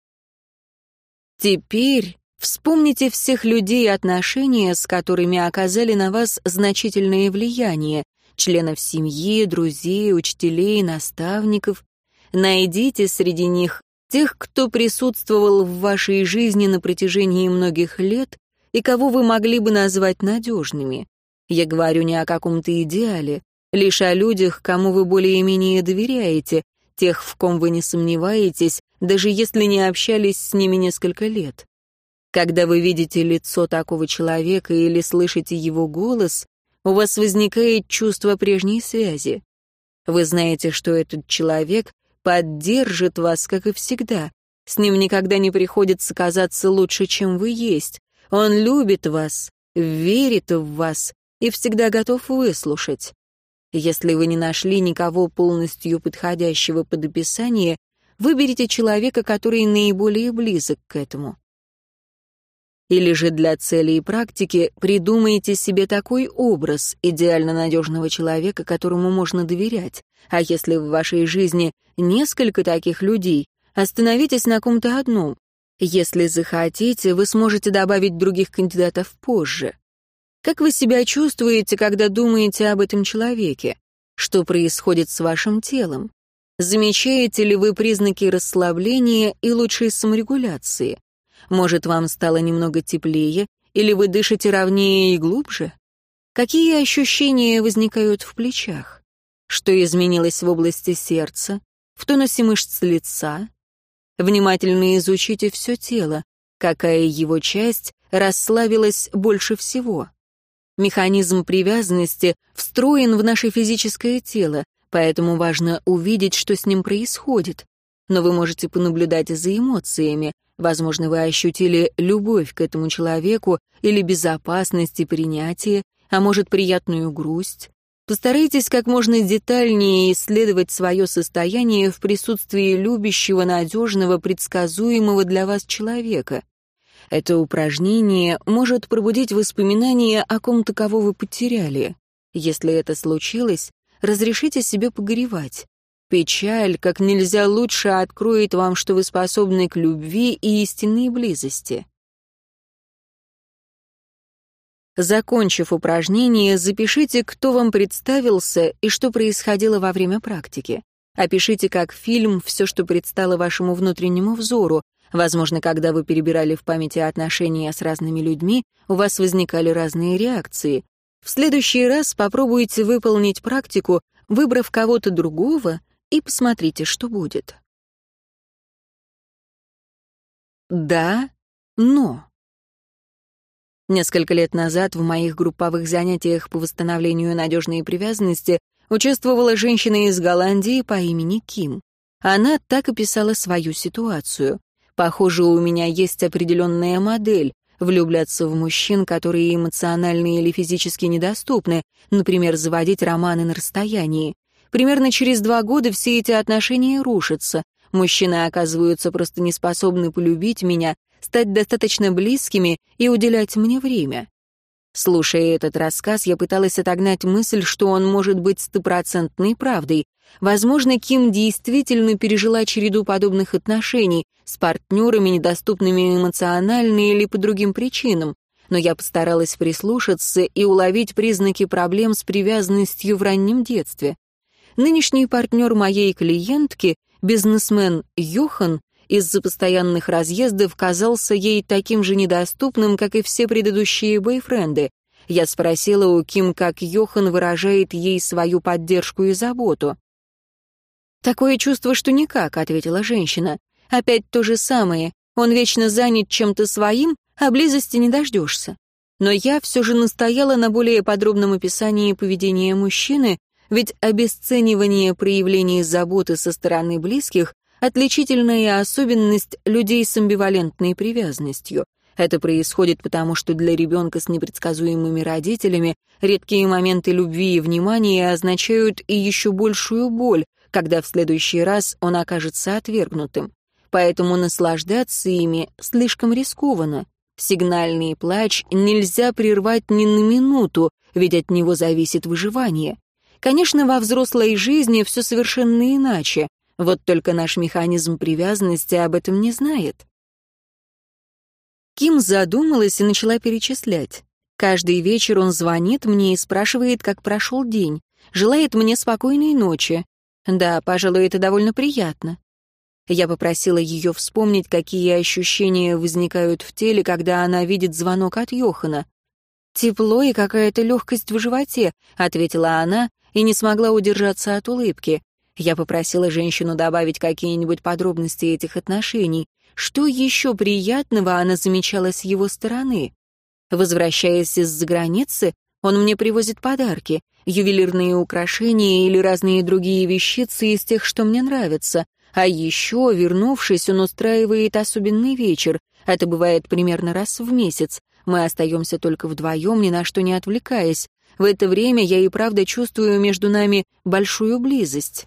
Теперь вспомните всех людей и отношения, с которыми оказали на вас значительное влияние, членов семьи, друзей, учителей, наставников. Найдите среди них тех, кто присутствовал в вашей жизни на протяжении многих лет и кого вы могли бы назвать надежными. Я говорю не о каком-то идеале, лишь о людях, кому вы более-менее доверяете, тех, в ком вы не сомневаетесь, даже если не общались с ними несколько лет. Когда вы видите лицо такого человека или слышите его голос, у вас возникает чувство прежней связи. Вы знаете, что этот человек поддержит вас, как и всегда. С ним никогда не приходится казаться лучше, чем вы есть. Он любит вас, верит в вас и всегда готов выслушать. Если вы не нашли никого полностью подходящего под описание, выберите человека, который наиболее близок к этому. Или же для целей практики придумайте себе такой образ идеально надежного человека, которому можно доверять. А если в вашей жизни несколько таких людей, остановитесь на ком-то одном. Если захотите, вы сможете добавить других кандидатов позже. Как вы себя чувствуете, когда думаете об этом человеке? Что происходит с вашим телом? Замечаете ли вы признаки расслабления и лучшей саморегуляции? Может, вам стало немного теплее, или вы дышите ровнее и глубже? Какие ощущения возникают в плечах? Что изменилось в области сердца, в тонусе мышц лица? Внимательно изучите все тело, какая его часть расслабилась больше всего. Механизм привязанности встроен в наше физическое тело, поэтому важно увидеть, что с ним происходит. Но вы можете понаблюдать за эмоциями. Возможно, вы ощутили любовь к этому человеку или безопасность и принятие, а может, приятную грусть. Постарайтесь как можно детальнее исследовать свое состояние в присутствии любящего, надежного, предсказуемого для вас человека. Это упражнение может пробудить воспоминания о ком-то, кого вы потеряли. Если это случилось, разрешите себе погоревать. Печаль как нельзя лучше откроет вам, что вы способны к любви и истинной близости. Закончив упражнение, запишите, кто вам представился и что происходило во время практики. Опишите как фильм все, что предстало вашему внутреннему взору. Возможно, когда вы перебирали в памяти отношения с разными людьми, у вас возникали разные реакции. В следующий раз попробуйте выполнить практику, выбрав кого-то другого, и посмотрите, что будет. Да, но. Несколько лет назад в моих групповых занятиях по восстановлению надежной привязанности участвовала женщина из Голландии по имени Ким. Она так описала свою ситуацию. «Похоже, у меня есть определенная модель — влюбляться в мужчин, которые эмоционально или физически недоступны, например, заводить романы на расстоянии. Примерно через 2 года все эти отношения рушатся. Мужчины оказываются просто неспособны полюбить меня, стать достаточно близкими и уделять мне время». Слушая этот рассказ, я пыталась отогнать мысль, что он может быть 100% правдой. Возможно, Ким действительно пережила череду подобных отношений с партнерами, недоступными эмоционально или по другим причинам. Но я постаралась прислушаться и уловить признаки проблем с привязанностью в раннем детстве. Нынешний партнер моей клиентки, бизнесмен Йохан, из-за постоянных разъездов казался ей таким же недоступным, как и все предыдущие бойфренды. Я спросила у Ким, как Йохан выражает ей свою поддержку и заботу. «Такое чувство, что никак», — ответила женщина. «Опять то же самое. Он вечно занят чем-то своим, а близости не дождешься». Но я все же настояла на более подробном описании поведения мужчины, ведь обесценивание проявлений заботы со стороны близких — отличительная особенность людей с амбивалентной привязанностью. Это происходит потому, что для ребенка с непредсказуемыми родителями редкие моменты любви и внимания означают и еще большую боль, когда в следующий раз он окажется отвергнутым. Поэтому наслаждаться ими слишком рискованно. Сигнальный плач нельзя прервать ни на минуту, ведь от него зависит выживание. Конечно, во взрослой жизни все совершенно иначе. Вот только наш механизм привязанности об этом не знает. Ким задумалась и начала перечислять. Каждый вечер он звонит мне и спрашивает, как прошел день. Желает мне спокойной ночи. Да, пожалуй, это довольно приятно. Я попросила ее вспомнить, какие ощущения возникают в теле, когда она видит звонок от Йохана. «Тепло и какая-то легкость в животе», — ответила она и не смогла удержаться от улыбки. Я попросила женщину добавить какие-нибудь подробности этих отношений. Что еще приятного она замечала с его стороны? Возвращаясь из-за границы, он мне привозит подарки, ювелирные украшения или разные другие вещицы из тех, что мне нравятся. А еще, вернувшись, он устраивает особенный вечер. Это бывает примерно раз в месяц. Мы остаемся только вдвоем, ни на что не отвлекаясь. В это время я и правда чувствую между нами большую близость.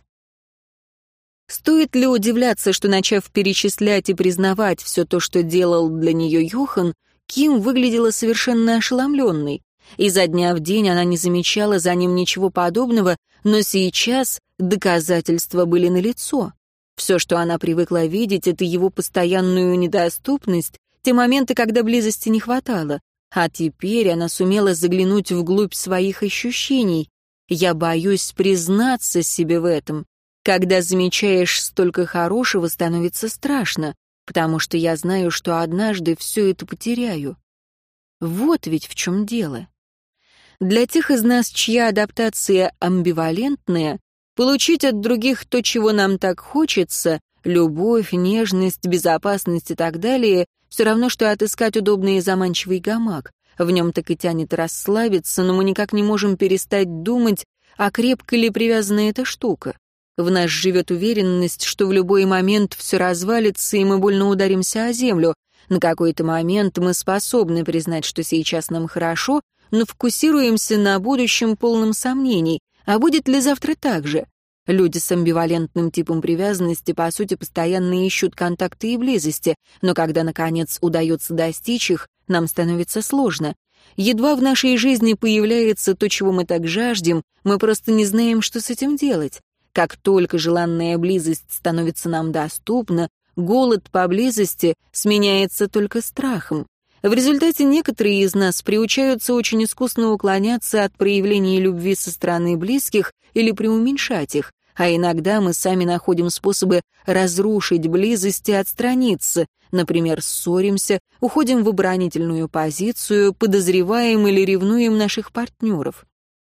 Стоит ли удивляться, что, начав перечислять и признавать все то, что делал для нее Йохан, Ким выглядела совершенно ошеломленной. Изо дня в день она не замечала за ним ничего подобного, но сейчас доказательства были налицо. Все, что она привыкла видеть, это его постоянную недоступность, те моменты, когда близости не хватало. А теперь она сумела заглянуть вглубь своих ощущений. Я боюсь признаться себе в этом. Когда замечаешь столько хорошего, становится страшно, потому что я знаю, что однажды все это потеряю. Вот ведь в чем дело. Для тех из нас, чья адаптация амбивалентная, получить от других то, чего нам так хочется, любовь, нежность, безопасность и так далее, все равно, что отыскать удобный и заманчивый гамак. В нем так и тянет расслабиться, но мы никак не можем перестать думать, а крепко ли привязана эта штука. В нас живет уверенность, что в любой момент все развалится, и мы больно ударимся о землю. На какой-то момент мы способны признать, что сейчас нам хорошо, но фокусируемся на будущем полном сомнений, А будет ли завтра так же? Люди с амбивалентным типом привязанности, по сути, постоянно ищут контакты и близости, но когда, наконец, удается достичь их, нам становится сложно. Едва в нашей жизни появляется то, чего мы так жаждем, мы просто не знаем, что с этим делать. Как только желанная близость становится нам доступна, голод по близости сменяется только страхом. В результате некоторые из нас приучаются очень искусно уклоняться от проявления любви со стороны близких или преуменьшать их, а иногда мы сами находим способы разрушить близость и отстраниться, например, ссоримся, уходим в оборонительную позицию, подозреваем или ревнуем наших партнеров.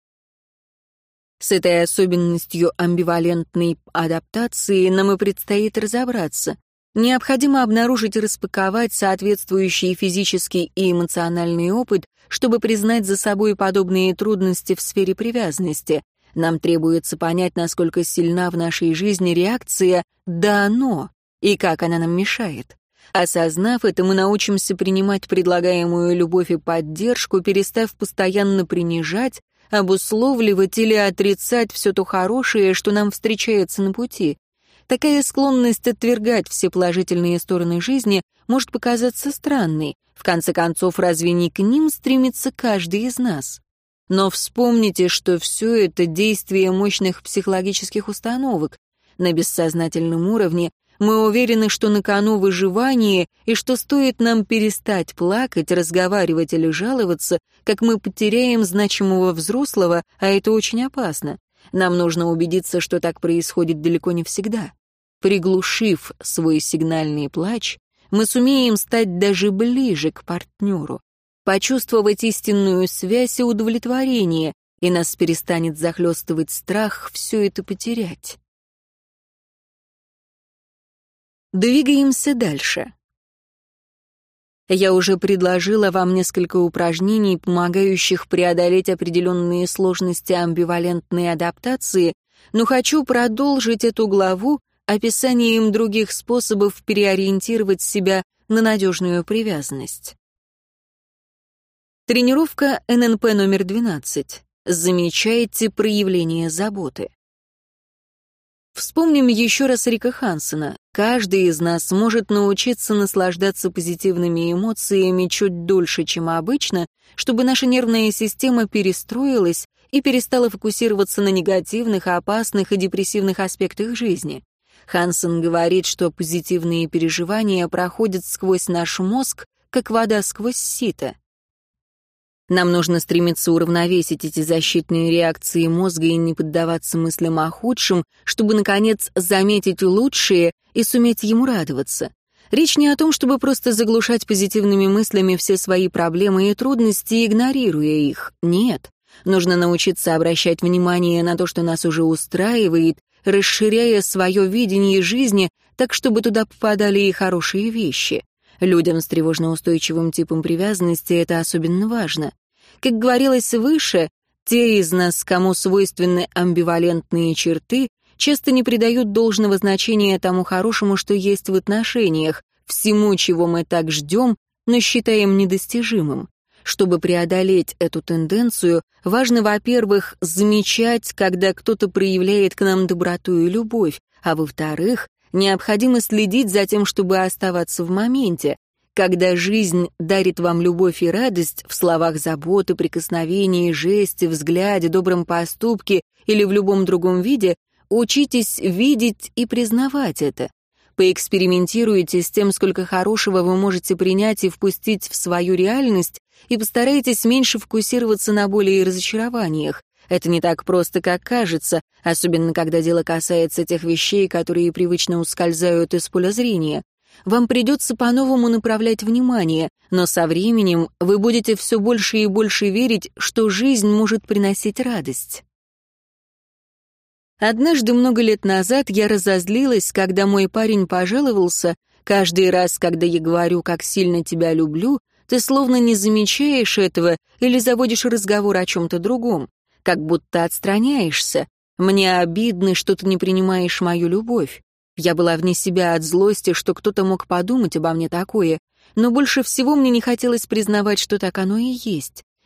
С этой особенностью амбивалентной адаптации нам и предстоит разобраться. Необходимо обнаружить и распаковать соответствующий физический и эмоциональный опыт, чтобы признать за собой подобные трудности в сфере привязанности. Нам требуется понять, насколько сильна в нашей жизни реакция «да, но» и как она нам мешает. Осознав это, мы научимся принимать предлагаемую любовь и поддержку, перестав постоянно принижать, обусловливать или отрицать все то хорошее, что нам встречается на пути. Такая склонность отвергать все положительные стороны жизни может показаться странной. В конце концов, разве не к ним стремится каждый из нас? Но вспомните, что все это действие мощных психологических установок. На бессознательном уровне мы уверены, что на кону выживание, и что стоит нам перестать плакать, разговаривать или жаловаться, как мы потеряем значимого взрослого, а это очень опасно. Нам нужно убедиться, что так происходит далеко не всегда. Приглушив свой сигнальный плач, мы сумеем стать даже ближе к партнеру, почувствовать истинную связь и удовлетворение, и нас перестанет захлестывать страх все это потерять. Двигаемся дальше. Я уже предложила вам несколько упражнений, помогающих преодолеть определенные сложности амбивалентной адаптации, но хочу продолжить эту главу описанием других способов переориентировать себя на надежную привязанность. Тренировка ННП номер 12. Замечайте проявление заботы. Вспомним еще раз Рика Хансена. Каждый из нас может научиться наслаждаться позитивными эмоциями чуть дольше, чем обычно, чтобы наша нервная система перестроилась и перестала фокусироваться на негативных, опасных и депрессивных аспектах жизни. Хансен говорит, что позитивные переживания проходят сквозь наш мозг, как вода сквозь сито. Нам нужно стремиться уравновесить эти защитные реакции мозга и не поддаваться мыслям о худшем, чтобы, наконец, заметить лучшее и суметь ему радоваться. Речь не о том, чтобы просто заглушать позитивными мыслями все свои проблемы и трудности, игнорируя их. Нет. Нужно научиться обращать внимание на то, что нас уже устраивает, расширяя свое видение жизни так, чтобы туда попадали и хорошие вещи. Людям с тревожно-устойчивым типом привязанности это особенно важно. Как говорилось выше, те из нас, кому свойственны амбивалентные черты, часто не придают должного значения тому хорошему, что есть в отношениях, всему, чего мы так ждем, но считаем недостижимым. Чтобы преодолеть эту тенденцию, важно, во-первых, замечать, когда кто-то проявляет к нам доброту и любовь, а во-вторых, необходимо следить за тем, чтобы оставаться в моменте. Когда жизнь дарит вам любовь и радость в словах заботы, прикосновении, жесте, взгляде, добром поступке или в любом другом виде, учитесь видеть и признавать это. Поэкспериментируйте с тем, сколько хорошего вы можете принять и впустить в свою реальность, и постарайтесь меньше фокусироваться на боли и разочарованиях. Это не так просто, как кажется, особенно когда дело касается тех вещей, которые привычно ускользают из поля зрения. Вам придется по-новому направлять внимание, но со временем вы будете все больше и больше верить, что жизнь может приносить радость. Однажды много лет назад я разозлилась, когда мой парень пожаловался: «Каждый раз, когда я говорю, как сильно тебя люблю, ты словно не замечаешь этого или заводишь разговор о чем-то другом, как будто отстраняешься. Мне обидно, что ты не принимаешь мою любовь». Я была вне себя от злости, что кто-то мог подумать обо мне такое, но больше всего мне не хотелось признавать, что так оно и есть.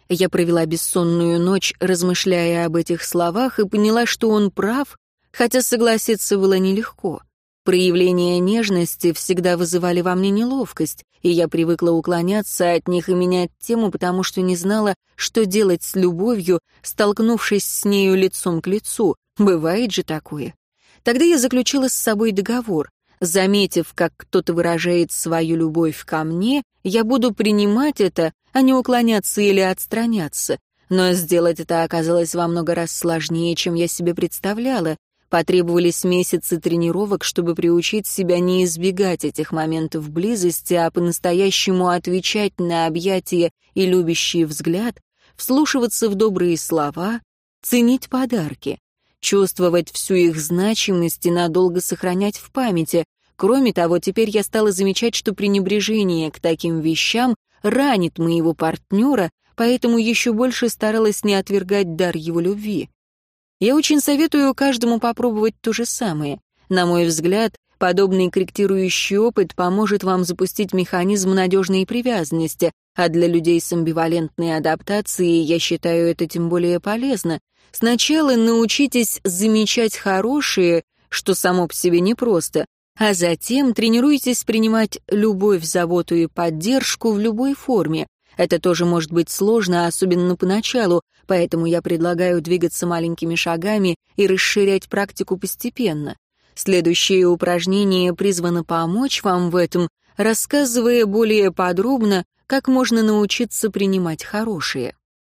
Я провела бессонную ночь, размышляя об этих словах, и поняла, что он прав, хотя согласиться было нелегко. Проявления нежности всегда вызывали во мне неловкость, и я привыкла уклоняться от них и менять тему, потому что не знала, что делать с любовью, столкнувшись с нею лицом к лицу. Бывает же такое. Тогда я заключила с собой договор. Заметив, как кто-то выражает свою любовь ко мне, я буду принимать это, а не уклоняться или отстраняться. Но сделать это оказалось во много раз сложнее, чем я себе представляла. Потребовались месяцы тренировок, чтобы приучить себя не избегать этих моментов близости, а по-настоящему отвечать на объятия и любящий взгляд, вслушиваться в добрые слова, ценить подарки, чувствовать всю их значимость и надолго сохранять в памяти. Кроме того, теперь я стала замечать, что пренебрежение к таким вещам ранит моего партнера, поэтому еще больше старалась не отвергать дар его любви. Я очень советую каждому попробовать то же самое. На мой взгляд, подобный корректирующий опыт поможет вам запустить механизм надежной привязанности, а для людей с амбивалентной адаптацией я считаю это тем более полезно. Сначала научитесь замечать хорошее, что само по себе непросто, а затем тренируйтесь принимать любовь, заботу и поддержку в любой форме. Это тоже может быть сложно, особенно поначалу, поэтому я предлагаю двигаться маленькими шагами и расширять практику постепенно. Следующее упражнение призвано помочь вам в этом, рассказывая более подробно, как можно научиться принимать хорошее.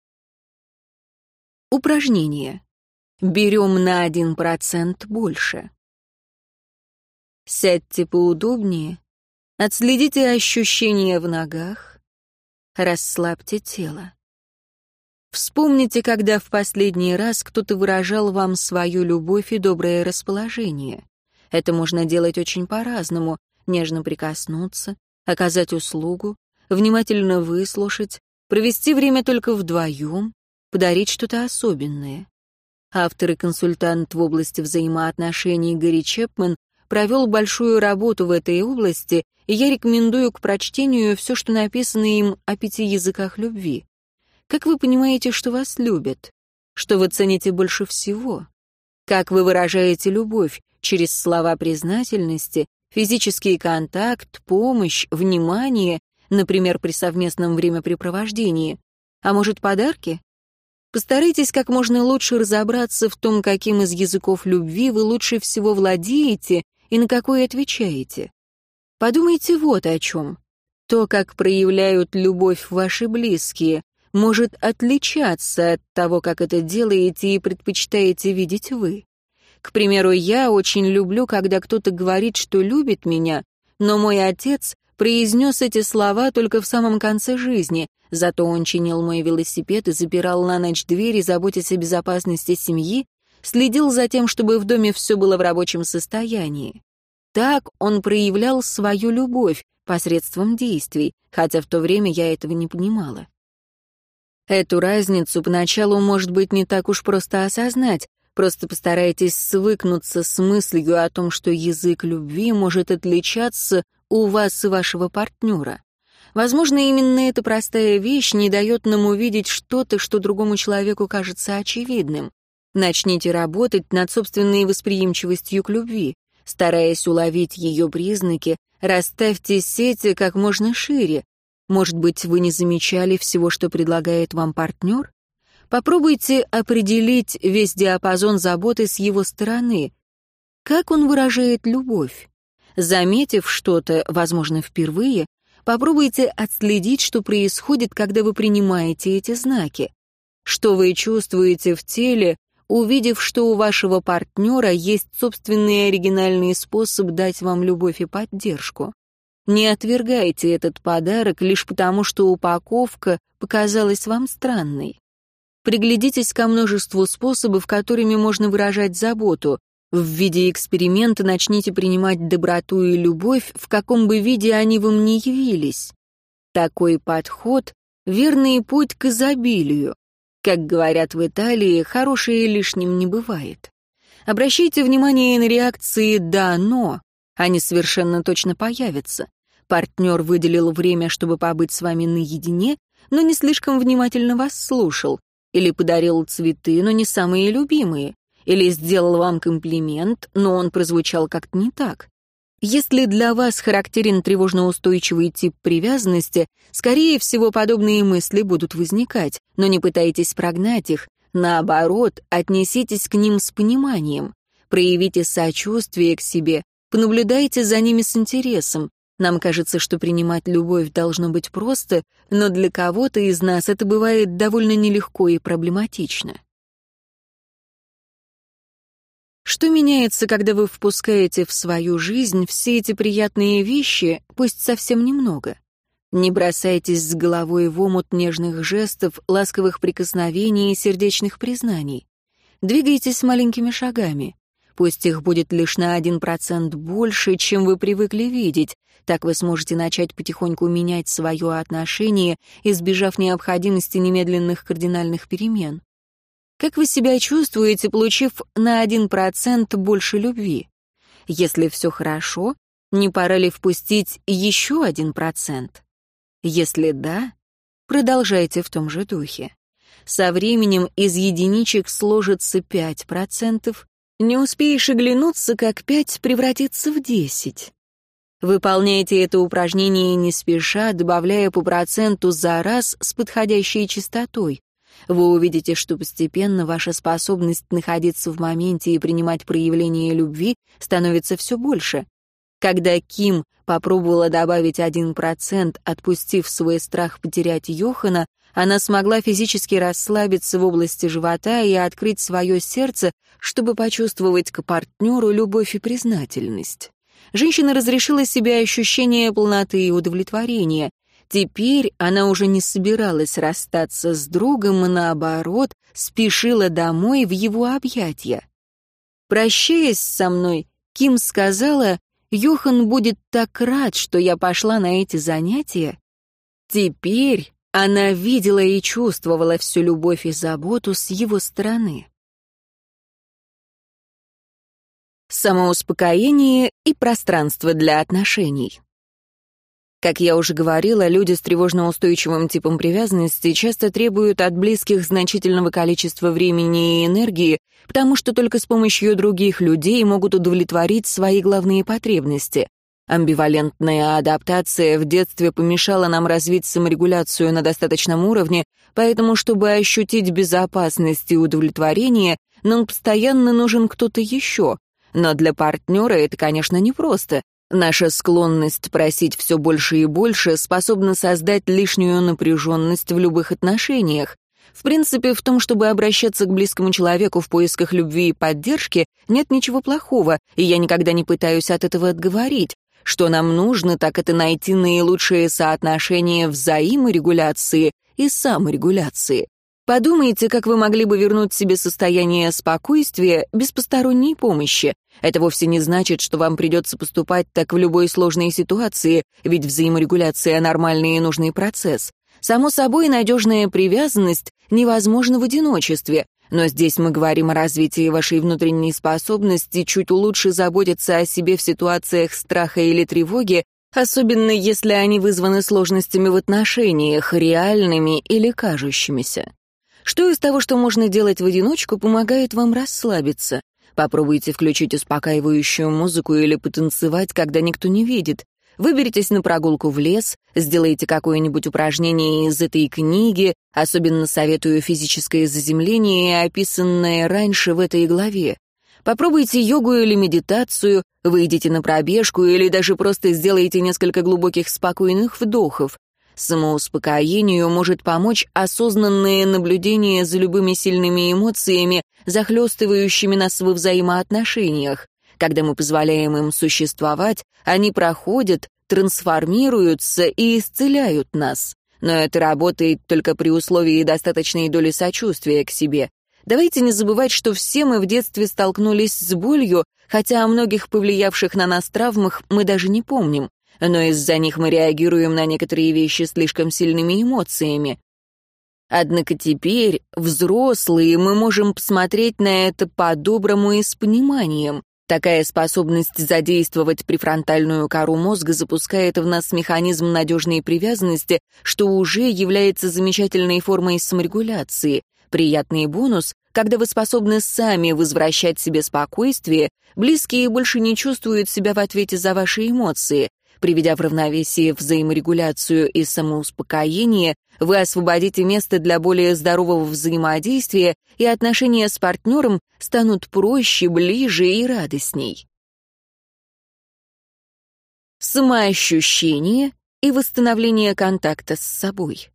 Упражнение. Берем на 1% больше. Сядьте поудобнее, отследите ощущения в ногах, расслабьте тело. Вспомните, когда в последний раз кто-то выражал вам свою любовь и доброе расположение. Это можно делать очень по-разному: нежно прикоснуться, оказать услугу, внимательно выслушать, провести время только вдвоем, подарить что-то особенное. Автор и консультант в области взаимоотношений Гэри Чепмен провел большую работу в этой области, и я рекомендую к прочтению все, что написано им о 5 языках любви. Как вы понимаете, что вас любят? Что вы цените больше всего? Как вы выражаете любовь? Через слова признательности, физический контакт, помощь, внимание, например, при совместном времяпрепровождении. А может, подарки? Постарайтесь как можно лучше разобраться в том, каким из языков любви вы лучше всего владеете и на какой отвечаете. Подумайте вот о чем. То, как проявляют любовь ваши близкие, может отличаться от того, как это делаете и предпочитаете видеть вы. К примеру, я очень люблю, когда кто-то говорит, что любит меня, но мой отец произнес эти слова только в самом конце жизни, зато он чинил мой велосипед и запирал на ночь двери, заботясь о безопасности семьи, следил за тем, чтобы в доме все было в рабочем состоянии. Так он проявлял свою любовь посредством действий, хотя в то время я этого не понимала. Эту разницу поначалу, может быть, не так уж просто осознать, просто постарайтесь свыкнуться с мыслью о том, что язык любви может отличаться у вас и вашего партнера. Возможно, именно эта простая вещь не дает нам увидеть что-то, что другому человеку кажется очевидным. Начните работать над собственной восприимчивостью к любви. Стараясь уловить ее признаки, расставьте сети как можно шире. Может быть, вы не замечали всего, что предлагает вам партнер? Попробуйте определить весь диапазон заботы с его стороны. Как он выражает любовь? Заметив что-то, возможно, впервые, попробуйте отследить, что происходит, когда вы принимаете эти знаки. Что вы чувствуете в теле, увидев, что у вашего партнера есть собственный оригинальный способ дать вам любовь и поддержку. Не отвергайте этот подарок лишь потому, что упаковка показалась вам странной. Приглядитесь ко множеству способов, которыми можно выражать заботу. В виде эксперимента начните принимать доброту и любовь, в каком бы виде они вам ни явились. Такой подход — верный путь к изобилию. Как говорят в Италии, хорошее лишним не бывает. Обращайте внимание на реакции «да», «но». Они совершенно точно появятся. Партнер выделил время, чтобы побыть с вами наедине, но не слишком внимательно вас слушал, или подарил цветы, но не самые любимые, или сделал вам комплимент, но он прозвучал как-то не так. Если для вас характерен тревожно-устойчивый тип привязанности, скорее всего, подобные мысли будут возникать, но не пытайтесь прогнать их, наоборот, отнеситесь к ним с пониманием, проявите сочувствие к себе, понаблюдайте за ними с интересом. Нам кажется, что принимать любовь должно быть просто, но для кого-то из нас это бывает довольно нелегко и проблематично. Что меняется, когда вы впускаете в свою жизнь все эти приятные вещи, пусть совсем немного? Не бросайтесь с головой в омут нежных жестов, ласковых прикосновений и сердечных признаний. Двигайтесь маленькими шагами. Пусть их будет лишь на 1% больше, чем вы привыкли видеть. Так вы сможете начать потихоньку менять свое отношение, избежав необходимости немедленных кардинальных перемен. Как вы себя чувствуете, получив на 1% больше любви? Если все хорошо, не пора ли впустить еще 1%? Если да, продолжайте в том же духе. Со временем из единичек сложится 5%, не успеешь оглянуться, как 5 превратится в 10. Выполняйте это упражнение не спеша, добавляя по проценту за раз с подходящей частотой. Вы увидите, что постепенно ваша способность находиться в моменте и принимать проявление любви становится все больше. Когда Ким попробовала добавить 1%, отпустив свой страх потерять Йохана, она смогла физически расслабиться в области живота и открыть свое сердце, чтобы почувствовать к партнеру любовь и признательность. Женщина разрешила себе ощущение полноты и удовлетворения. Теперь она уже не собиралась расстаться с другом и, наоборот, спешила домой в его объятия. Прощаясь со мной, Ким сказала: «Йохан будет так рад, что я пошла на эти занятия». Теперь она видела и чувствовала всю любовь и заботу с его стороны. Самоуспокоение и пространство для отношений. Как я уже говорила, люди с тревожно-устойчивым типом привязанности часто требуют от близких значительного количества времени и энергии, потому что только с помощью других людей могут удовлетворить свои главные потребности. Амбивалентная адаптация в детстве помешала нам развить саморегуляцию на достаточном уровне, поэтому, чтобы ощутить безопасность и удовлетворение, нам постоянно нужен кто-то еще. Но для партнера это, конечно, непросто. Наша склонность просить все больше и больше способна создать лишнюю напряженность в любых отношениях. В принципе, в том, чтобы обращаться к близкому человеку в поисках любви и поддержки, нет ничего плохого, и я никогда не пытаюсь от этого отговорить. Что нам нужно, так это найти наилучшее соотношение взаиморегуляции и саморегуляции. Подумайте, как вы могли бы вернуть себе состояние спокойствия без посторонней помощи. Это вовсе не значит, что вам придется поступать так в любой сложной ситуации, ведь взаиморегуляция — нормальный и нужный процесс. Само собой, надежная привязанность невозможна в одиночестве, но здесь мы говорим о развитии вашей внутренней способности чуть лучше заботиться о себе в ситуациях страха или тревоги, особенно если они вызваны сложностями в отношениях, реальными или кажущимися. Что из того, что можно делать в одиночку, помогает вам расслабиться? Попробуйте включить успокаивающую музыку или потанцевать, когда никто не видит. Выберитесь на прогулку в лес, сделайте какое-нибудь упражнение из этой книги, особенно советую физическое заземление, описанное раньше в этой главе. Попробуйте йогу или медитацию, выйдите на пробежку или даже просто сделайте несколько глубоких спокойных вдохов. Самоуспокоению может помочь осознанное наблюдение за любыми сильными эмоциями, захлестывающими нас во взаимоотношениях. Когда мы позволяем им существовать, они проходят, трансформируются и исцеляют нас. Но это работает только при условии достаточной доли сочувствия к себе. Давайте не забывать, что все мы в детстве столкнулись с болью, хотя о многих повлиявших на нас травмах мы даже не помним. Но из-за них мы реагируем на некоторые вещи слишком сильными эмоциями. Однако теперь, взрослые, мы можем посмотреть на это по-доброму и с пониманием. Такая способность задействовать префронтальную кору мозга запускает в нас механизм надежной привязанности, что уже является замечательной формой саморегуляции. Приятный бонус, когда вы способны сами возвращать себе спокойствие, близкие больше не чувствуют себя в ответе за ваши эмоции. Приведя в равновесие взаиморегуляцию и самоуспокоение, вы освободите место для более здорового взаимодействия, и отношения с партнером станут проще, ближе и радостней. Самоощущение и восстановление контакта с собой.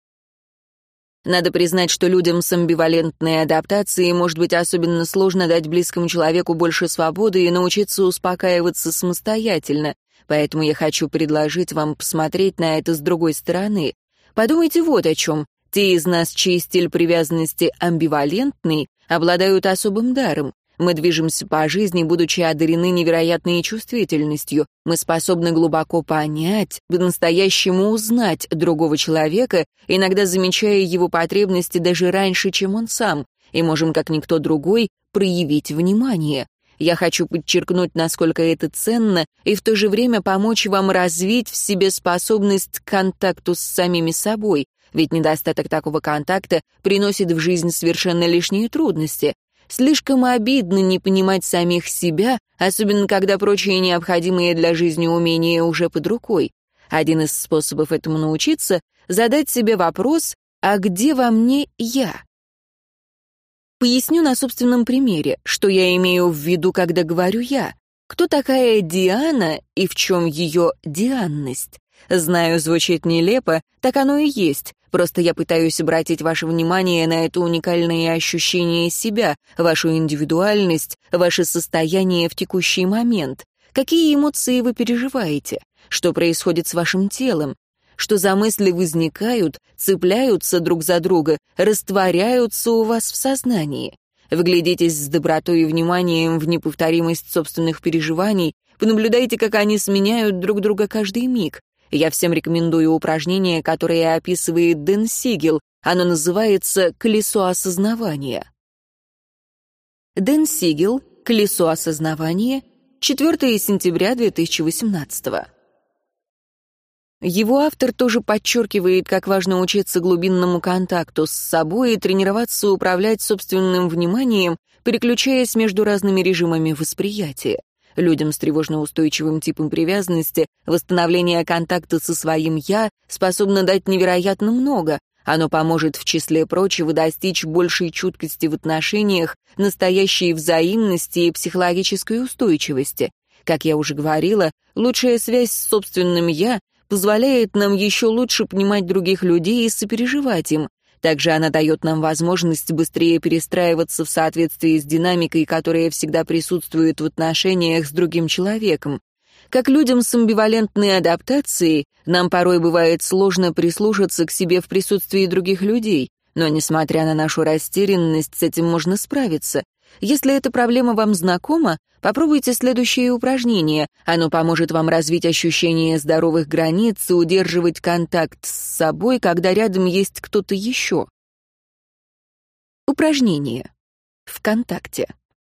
Надо признать, что людям с амбивалентной адаптацией может быть особенно сложно дать близкому человеку больше свободы и научиться успокаиваться самостоятельно. Поэтому я хочу предложить вам посмотреть на это с другой стороны. Подумайте вот о чем. Те из нас, чей стиль привязанности амбивалентный, обладают особым даром. Мы движемся по жизни, будучи одарены невероятной чувствительностью. Мы способны глубоко понять, по-настоящему узнать другого человека, иногда замечая его потребности даже раньше, чем он сам, и можем, как никто другой, проявить внимание. Я хочу подчеркнуть, насколько это ценно, и в то же время помочь вам развить в себе способность к контакту с самими собой, ведь недостаток такого контакта приносит в жизнь совершенно лишние трудности. Слишком обидно не понимать самих себя, особенно когда прочие необходимые для жизни умения уже под рукой. Один из способов этому научиться — задать себе вопрос «А где во мне я?». Поясню на собственном примере, что я имею в виду, когда говорю «я». Кто такая Диана и в чем ее дианность? Знаю, звучит нелепо, так оно и есть. Просто я пытаюсь обратить ваше внимание на это уникальное ощущение себя, вашу индивидуальность, ваше состояние в текущий момент. Какие эмоции вы переживаете? Что происходит с вашим телом? Что за мысли возникают, цепляются друг за друга, растворяются у вас в сознании? Вглядитесь с добротой и вниманием в неповторимость собственных переживаний, понаблюдайте, как они сменяют друг друга каждый миг. Я всем рекомендую упражнение, которое описывает Дэн Сигел. Оно называется «Колесо осознавания». Дэн Сигел, «Колесо осознавания», 4 сентября 2018. Его автор тоже подчеркивает, как важно учиться глубинному контакту с собой и тренироваться управлять собственным вниманием, переключаясь между разными режимами восприятия. Людям с тревожно-устойчивым типом привязанности восстановление контакта со своим «я» способно дать невероятно много. Оно поможет, в числе прочего, достичь большей чуткости в отношениях, настоящей взаимности и психологической устойчивости. Как я уже говорила, лучшая связь с собственным «я» позволяет нам еще лучше понимать других людей и сопереживать им. Также она дает нам возможность быстрее перестраиваться в соответствии с динамикой, которая всегда присутствует в отношениях с другим человеком. Как людям с амбивалентной адаптацией, нам порой бывает сложно прислушаться к себе в присутствии других людей, но, несмотря на нашу растерянность, с этим можно справиться. Если эта проблема вам знакома, попробуйте следующее упражнение. Оно поможет вам развить ощущение здоровых границ и удерживать контакт с собой, когда рядом есть кто-то еще. Упражнение. В контакте.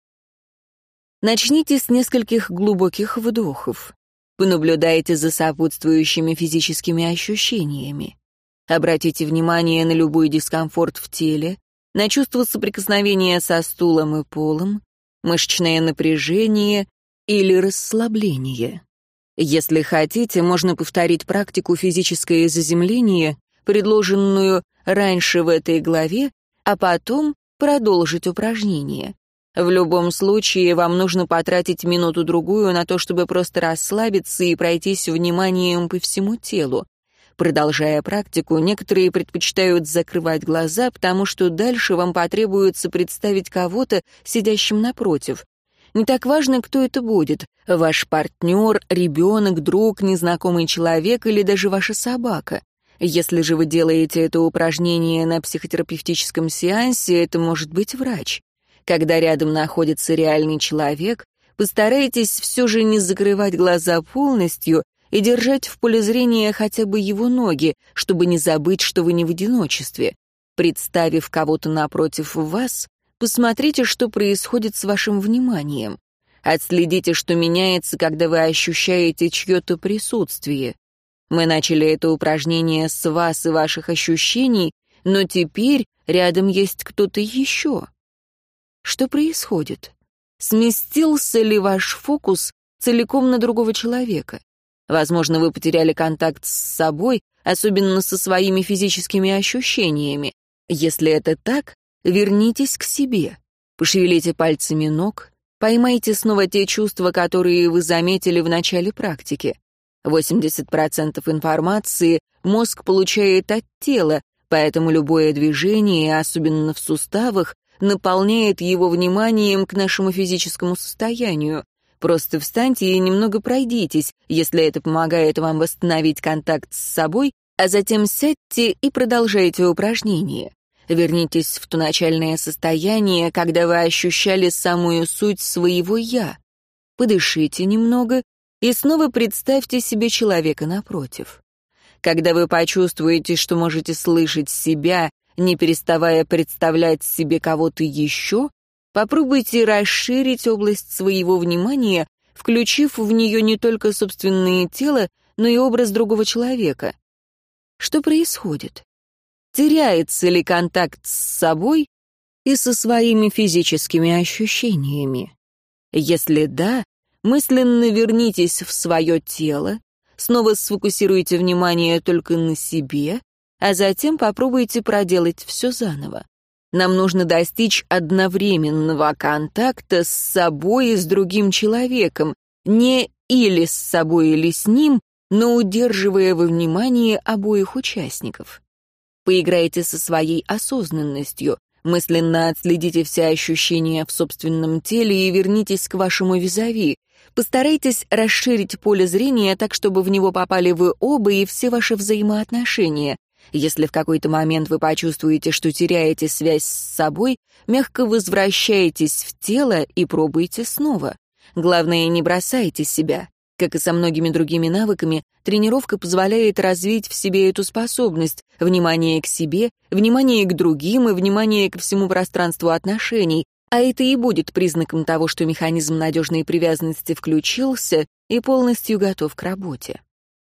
Начните с нескольких глубоких вдохов. Понаблюдайте за сопутствующими физическими ощущениями. Обратите внимание на любой дискомфорт в теле, на чувство соприкосновения со стулом и полом, мышечное напряжение или расслабление. Если хотите, можно повторить практику физическое заземление, предложенную раньше в этой главе, а потом продолжить упражнение. В любом случае, вам нужно потратить минуту-другую на то, чтобы просто расслабиться и пройтись вниманием по всему телу. Продолжая практику, некоторые предпочитают закрывать глаза, потому что дальше вам потребуется представить кого-то, сидящим напротив. Не так важно, кто это будет — ваш партнер, ребенок, друг, незнакомый человек или даже ваша собака. Если же вы делаете это упражнение на психотерапевтическом сеансе, это может быть врач. Когда рядом находится реальный человек, постарайтесь все же не закрывать глаза полностью и держать в поле зрения хотя бы его ноги, чтобы не забыть, что вы не в одиночестве. Представив кого-то напротив вас, посмотрите, что происходит с вашим вниманием. Отследите, что меняется, когда вы ощущаете чье-то присутствие. Мы начали это упражнение с вас и ваших ощущений, но теперь рядом есть кто-то еще. Что происходит? Сместился ли ваш фокус целиком на другого человека? Возможно, вы потеряли контакт с собой, особенно со своими физическими ощущениями. Если это так, вернитесь к себе. Пошевелите пальцами ног, поймайте снова те чувства, которые вы заметили в начале практики. 80% информации мозг получает от тела, поэтому любое движение, особенно в суставах, наполняет его вниманием к нашему физическому состоянию. Просто встаньте и немного пройдитесь, если это помогает вам восстановить контакт с собой, а затем сядьте и продолжайте упражнение. Вернитесь в то начальное состояние, когда вы ощущали самую суть своего «я». Подышите немного и снова представьте себе человека напротив. Когда вы почувствуете, что можете слышать себя, не переставая представлять себе кого-то еще, попробуйте расширить область своего внимания, включив в нее не только собственное тело, но и образ другого человека. Что происходит? Теряется ли контакт с собой и со своими физическими ощущениями? Если да, мысленно вернитесь в свое тело, снова сфокусируйте внимание только на себе, а затем попробуйте проделать все заново. Нам нужно достичь одновременного контакта с собой и с другим человеком, не или с собой, или с ним, но удерживая во внимании обоих участников. Поиграйте со своей осознанностью, мысленно отследите все ощущения в собственном теле и вернитесь к вашему визави. Постарайтесь расширить поле зрения так, чтобы в него попали вы оба и все ваши взаимоотношения. Если в какой-то момент вы почувствуете, что теряете связь с собой, мягко возвращайтесь в тело и пробуйте снова. Главное, не бросайте себя. Как и со многими другими навыками, тренировка позволяет развить в себе эту способность — внимание к себе, внимание к другим и внимание ко всему пространству отношений, а это и будет признаком того, что механизм надежной привязанности включился и полностью готов к работе.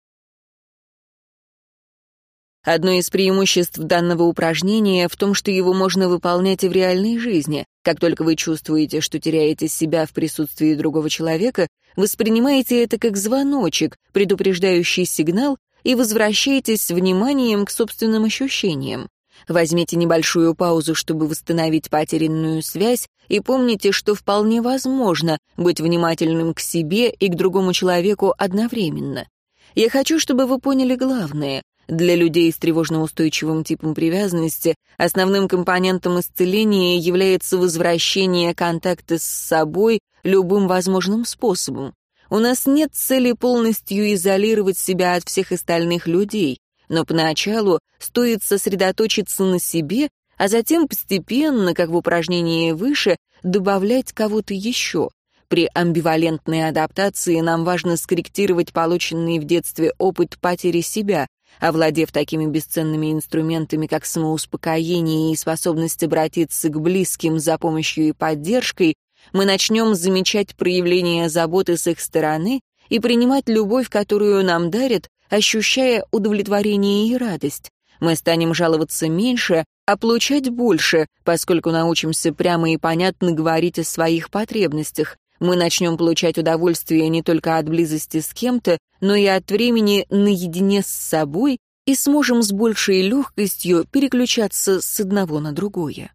Одно из преимуществ данного упражнения в том, что его можно выполнять и в реальной жизни. Как только вы чувствуете, что теряете себя в присутствии другого человека, воспринимаете это как звоночек, предупреждающий сигнал, и возвращаетесь вниманием к собственным ощущениям. Возьмите небольшую паузу, чтобы восстановить потерянную связь, и помните, что вполне возможно быть внимательным к себе и к другому человеку одновременно. Я хочу, чтобы вы поняли главное. Для людей с тревожно-устойчивым типом привязанности основным компонентом исцеления является возвращение контакта с собой любым возможным способом. У нас нет цели полностью изолировать себя от всех остальных людей, но поначалу стоит сосредоточиться на себе, а затем постепенно, как в упражнении выше, добавлять кого-то еще. При амбивалентной адаптации нам важно скорректировать полученный в детстве опыт потери себя. Овладев такими бесценными инструментами, как самоуспокоение и способность обратиться к близким за помощью и поддержкой, мы начнем замечать проявления заботы с их стороны и принимать любовь, которую нам дарят, ощущая удовлетворение и радость. Мы станем жаловаться меньше, а получать больше, поскольку научимся прямо и понятно говорить о своих потребностях. Мы начнем получать удовольствие не только от близости с кем-то, но и от времени наедине с собой и сможем с большей легкостью переключаться с одного на другое.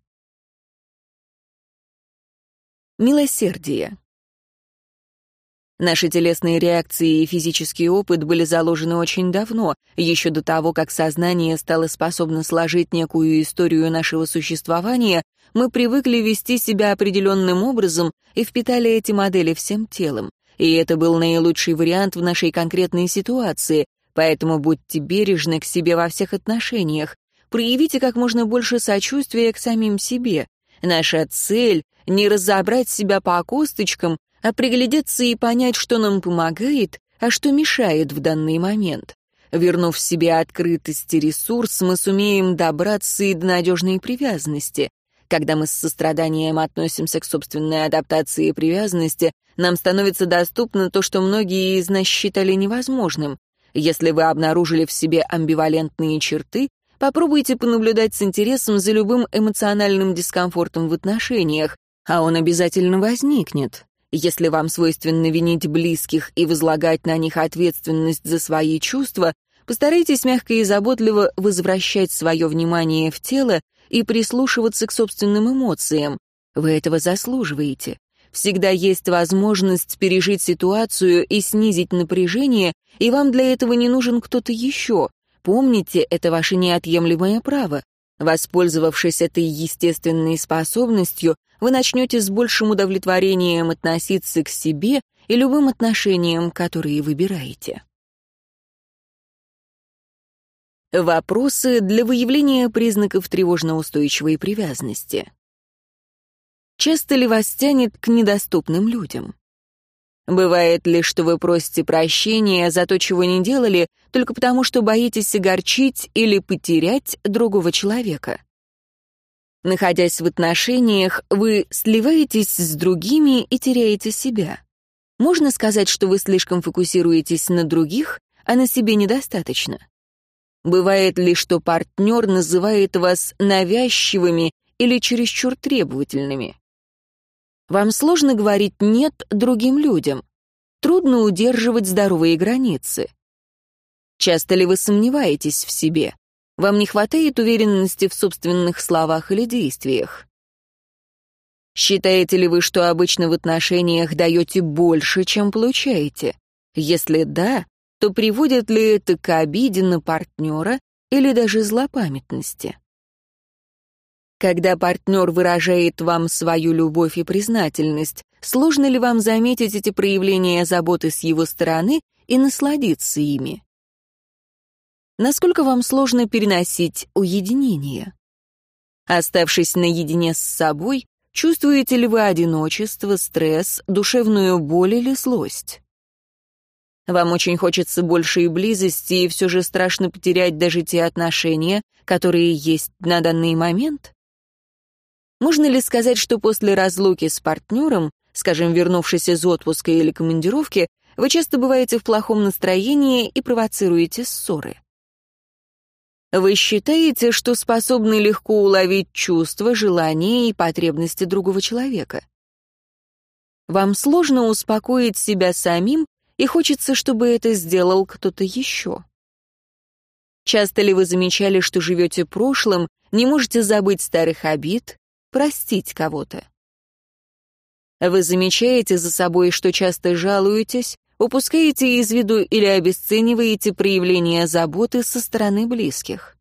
Милосердие. Наши телесные реакции и физический опыт были заложены очень давно, еще до того, как сознание стало способно сложить некую историю нашего существования, мы привыкли вести себя определенным образом и впитали эти модели всем телом. И это был наилучший вариант в нашей конкретной ситуации, поэтому будьте бережны к себе во всех отношениях, проявите как можно больше сочувствия к самим себе. Наша цель — не разобрать себя по косточкам, а приглядеться и понять, что нам помогает, а что мешает в данный момент. Вернув себе открытость и ресурс, мы сумеем добраться и до надежной привязанности. Когда мы с состраданием относимся к собственной адаптации и привязанности, нам становится доступно то, что многие из нас считали невозможным. Если вы обнаружили в себе амбивалентные черты, попробуйте понаблюдать с интересом за любым эмоциональным дискомфортом в отношениях, а он обязательно возникнет. Если вам свойственно винить близких и возлагать на них ответственность за свои чувства, постарайтесь мягко и заботливо возвращать свое внимание в тело и прислушиваться к собственным эмоциям. Вы этого заслуживаете. Всегда есть возможность пережить ситуацию и снизить напряжение, и вам для этого не нужен кто-то еще. Помните, это ваше неотъемлемое право. Воспользовавшись этой естественной способностью, вы начнете с большим удовлетворением относиться к себе и любым отношениям, которые выбираете. Вопросы для выявления признаков тревожно-устойчивой привязанности. Часто ли вас тянет к недоступным людям? Бывает ли, что вы просите прощения за то, чего не делали, только потому, что боитесь огорчить или потерять другого человека? Находясь в отношениях, вы сливаетесь с другими и теряете себя. Можно сказать, что вы слишком фокусируетесь на других, а на себе недостаточно. Бывает ли, что партнер называет вас навязчивыми или чересчур требовательными? Вам сложно говорить «нет» другим людям. Трудно удерживать здоровые границы. Часто ли вы сомневаетесь в себе? Вам не хватает уверенности в собственных словах или действиях? Считаете ли вы, что обычно в отношениях даете больше, чем получаете? Если да, то приводит ли это к обиде на партнера или даже злопамятности? Когда партнер выражает вам свою любовь и признательность, сложно ли вам заметить эти проявления заботы с его стороны и насладиться ими? Насколько вам сложно переносить уединение? Оставшись наедине с собой, чувствуете ли вы одиночество, стресс, душевную боль или злость? Вам очень хочется большей близости, и все же страшно потерять даже те отношения, которые есть на данный момент? Можно ли сказать, что после разлуки с партнером, скажем, вернувшись из отпуска или командировки, вы часто бываете в плохом настроении и провоцируете ссоры? Вы считаете, что способны легко уловить чувства, желания и потребности другого человека? Вам сложно успокоить себя самим, и хочется, чтобы это сделал кто-то еще. Часто ли вы замечали, что живете прошлым, не можете забыть старых обид, простить кого-то? Вы замечаете за собой, что часто жалуетесь, упускаете из виду или обесцениваете проявления заботы со стороны близких?